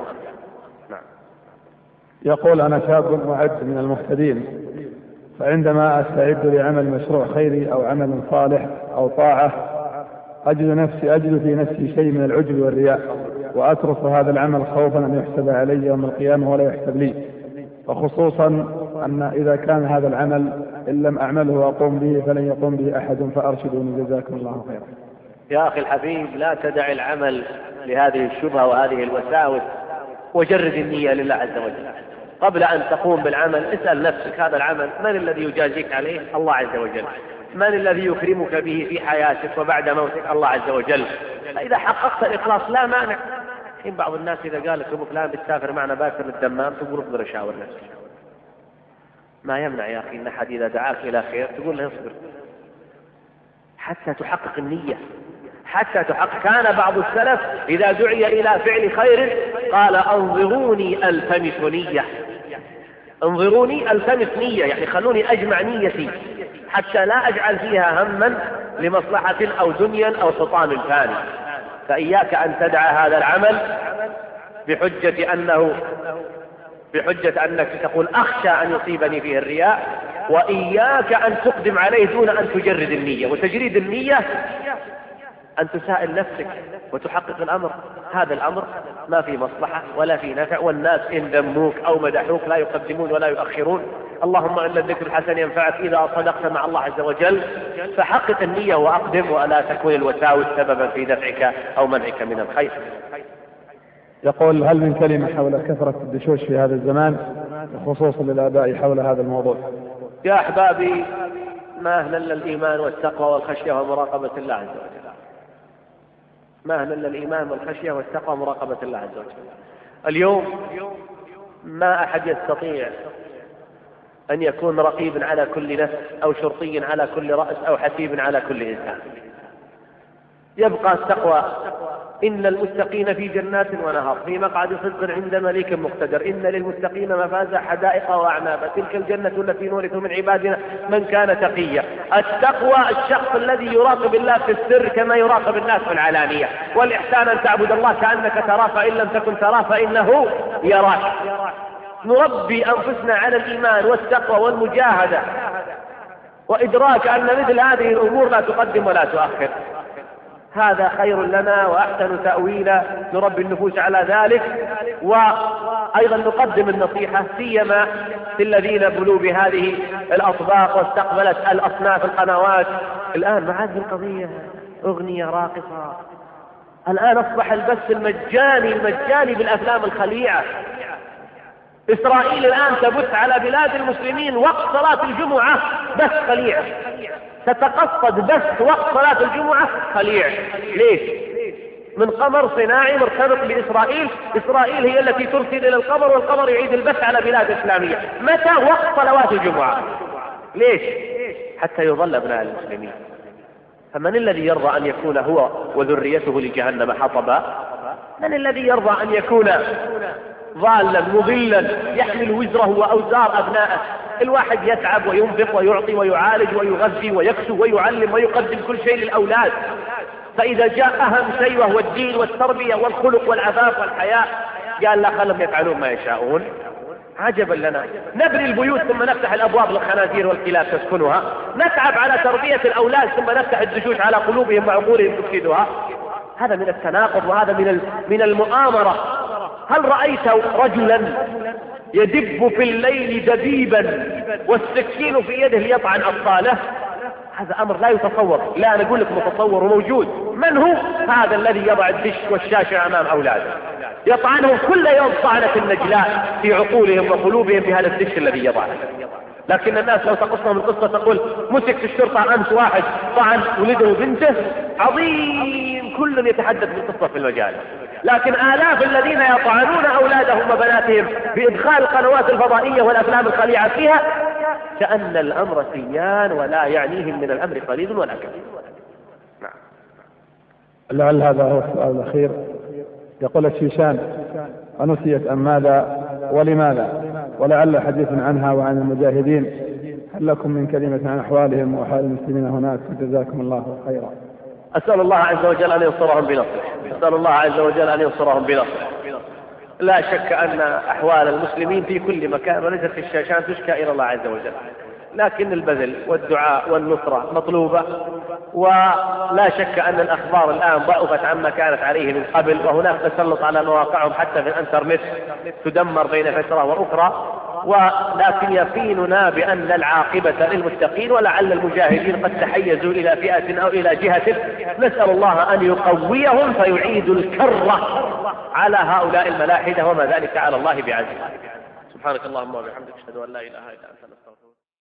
يقول أنا شاب معد من المهتدين، فعندما أستعد لعمل مشروع خيري أو عمل صالح أو طاعة أجد في نفسي شيء من العجب والرياء، وأترك هذا العمل خوفا أن يحسب علي يوم القيامة ولا يحسب لي، وخصوصا أن إذا كان هذا العمل إن لم أعمله وأقوم به فلن يقوم به أحد، فأرشدوني جزاكم الله خيرا. يا أخي الحبيب، لا تدع العمل لهذه الشبهة وهذه الوساوس، وجرد النية لله عز وجل. قبل أن تقوم بالعمل اسأل نفسك، هذا العمل من الذي يجازيك عليه؟ الله عز وجل. من الذي يكرمك به في حياتك وبعد موتك؟ الله عز وجل. فإذا حققت الإخلاص لا مانع. حين بعض الناس إذا قال لك أبو فلان بتسافر معنا باكر للدمام، تقول اصبر أشاور نفسي. ما يمنع يا أخي إن أحد إذا دعاك إلى خير تقول له اصبر حتى تحقق النية، حتى تحقق. كان بعض السلف إذا دعي إلى فعل خير قال انظروني التمس نية، انظروني التمس نية، يعني خلوني أجمع نيتي حتى لا أجعل فيها هما لمصلحة أو دنيا أو حطام ثاني. فإياك أن تدع هذا العمل بحجة أنك تقول أخشى أن يصيبني فيه الرياء، وإياك أن تقدم عليه دون أن تجرد النية. وتجريد النية أن تسائل نفسك وتحقق الأمر، هذا الأمر ما في مصلحة ولا في نفع، والناس إن ذموك أو مدحوك لا يقدمون ولا يؤخرون. اللهم إن الذكر الحسن ينفعك إذا صدقت مع الله عز وجل، فحقق النية وأقدم، ولا تكون الوساوس سببا في دفعك أو منعك من الخير. يقول هل من كلمة حول كثرة الدشوش في هذا الزمان، خصوصا للآباء حول هذا الموضوع؟ يا أحبابي، ما أهل الإيمان والتقوى والخشية ومراقبة الله عز وجل، ما أهل الإيمان والخشية والتقوى ومراقبة الله عز وجل. اليوم ما أحد يستطيع أن يكون رقيب على كل نفس أو شرطي على كل رأس أو حسيب على كل إنسان. يبقى التقوى. إن المتقين في جنات ونهر في مقعد صدق عند مليك مقتدر، إن للمتقين مفازا حدائق وأعنابا، تلك الجنة التي نورث من عبادنا من كان تقيا. التقوى الشخص الذي يراقب الله في السر كما يراقب الناس في العلانية. والإحسان أن تعبد الله كأنك تراه فإن لم تكن تراه فإنه يراك. نربي أنفسنا على الإيمان والتقوى والمجاهدة، وإدراك أن مثل هذه الأمور لا تقدم ولا تؤخر. هذا خير لنا وأحسن تأويلا، نربي النفوس على ذلك. وأيضا نقدم النصيحة سيما في الذين بلوا بهذه الأطباق واستقبلت الأصناف القنوات. الآن مع هذه القضية أغنية راقصة، الآن أصبح البث المجاني بالأفلام الخليعة. إسرائيل الآن تبث على بلاد المسلمين وقت صلاة الجمعة بث خليع، تتقصد بث وقت صلاة الجمعة خليع. ليش؟ من قمر صناعي مرتبط بإسرائيل، إسرائيل هي التي ترسل إلى القمر والقمر يعيد البث على بلاد إسلامية. متى؟ وقت صلوات الجمعة. ليش؟ حتى يظل أبناء المسلمين. فمن الذي يرضى أن يكون هو وذريته لجهنم حطبا؟ من الذي يرضى أن يكون ضالا مضلا يحمل وزره وأوزار أبنائه؟ الواحد يتعب وينفق ويعطي ويعالج ويغذي ويكسو ويعلم ويقدم كل شيء للأولاد، فإذا جاء أهم شيء وهو الدين والتربية والخلق والعفاف والحياء قال لا، خلهم يفعلون ما يشاءون. عجبا لنا، نبني البيوت ثم نفتح الأبواب للخنازير والكلاب تسكنها، نتعب على تربية الأولاد ثم نفتح الدشوش على قلوبهم وعقولهم تفسدها. هذا من التناقض وهذا من المؤامرة. هل رأيت رجلا يدب في الليل دبيبا والسكين في يده ليطعن أطفاله؟ هذا أمر لا يتصور. لا، أنا أقول لك متصور وموجود. من هو هذا الذي يضع الدش والشاشة أمام أولاده يطعنهم كل يوم طعنة النجلاء في عقولهم وقلوبهم بهذا الدش الذي يضعه؟ لكن الناس لو تقصهم القصة تقول مسك في الشرطة أمس واحد طعن ولده بنته، عظيم، كل يتحدث بالقصة في المجال. لكن آلاف الذين يطعنون أولادهم وبناتهم بإدخال القنوات الفضائية والأفلام الخليعة فيها كأن الأمر سيان ولا يعنيهم من الأمر قليل ولا كثير. نعم. لعل هذا هو السؤال الأخير. يقول الشيشان: أنسيت أم ماذا ولماذا؟ ولعل حديث عنها وعن المجاهدين، هل لكم من كلمة عن أحوالهم وحال المسلمين هناك؟ جزاكم الله خيرا. أسأل الله عز وجل أن ينصرهم بنصره، أسأل الله عز وجل أن ينصرهم بنصره. لا شك أن أحوال المسلمين في كل مكان وليست في الشاشات تشكى إلى الله عز وجل، لكن البذل والدعاء والنصرة مطلوبة. ولا شك أن الأخبار الآن ضعفت عما كانت عليه من قبل، وهناك تسلط على مواقعهم حتى في الانترنت تدمر بين فترة وأخرى. ولكن يقيننا بأن العاقبة للمتقين، ولعل المجاهدين قد تحيزوا إلى فئة أو إلى جهة. نسأل الله أن يقويهم فيعيدوا الكرة على هؤلاء الملاحدة، وما ذلك على الله بعزيز. سبحانك اللهم وبحمدك، أشهد أن لا إله إلا أنت، نستغفرك.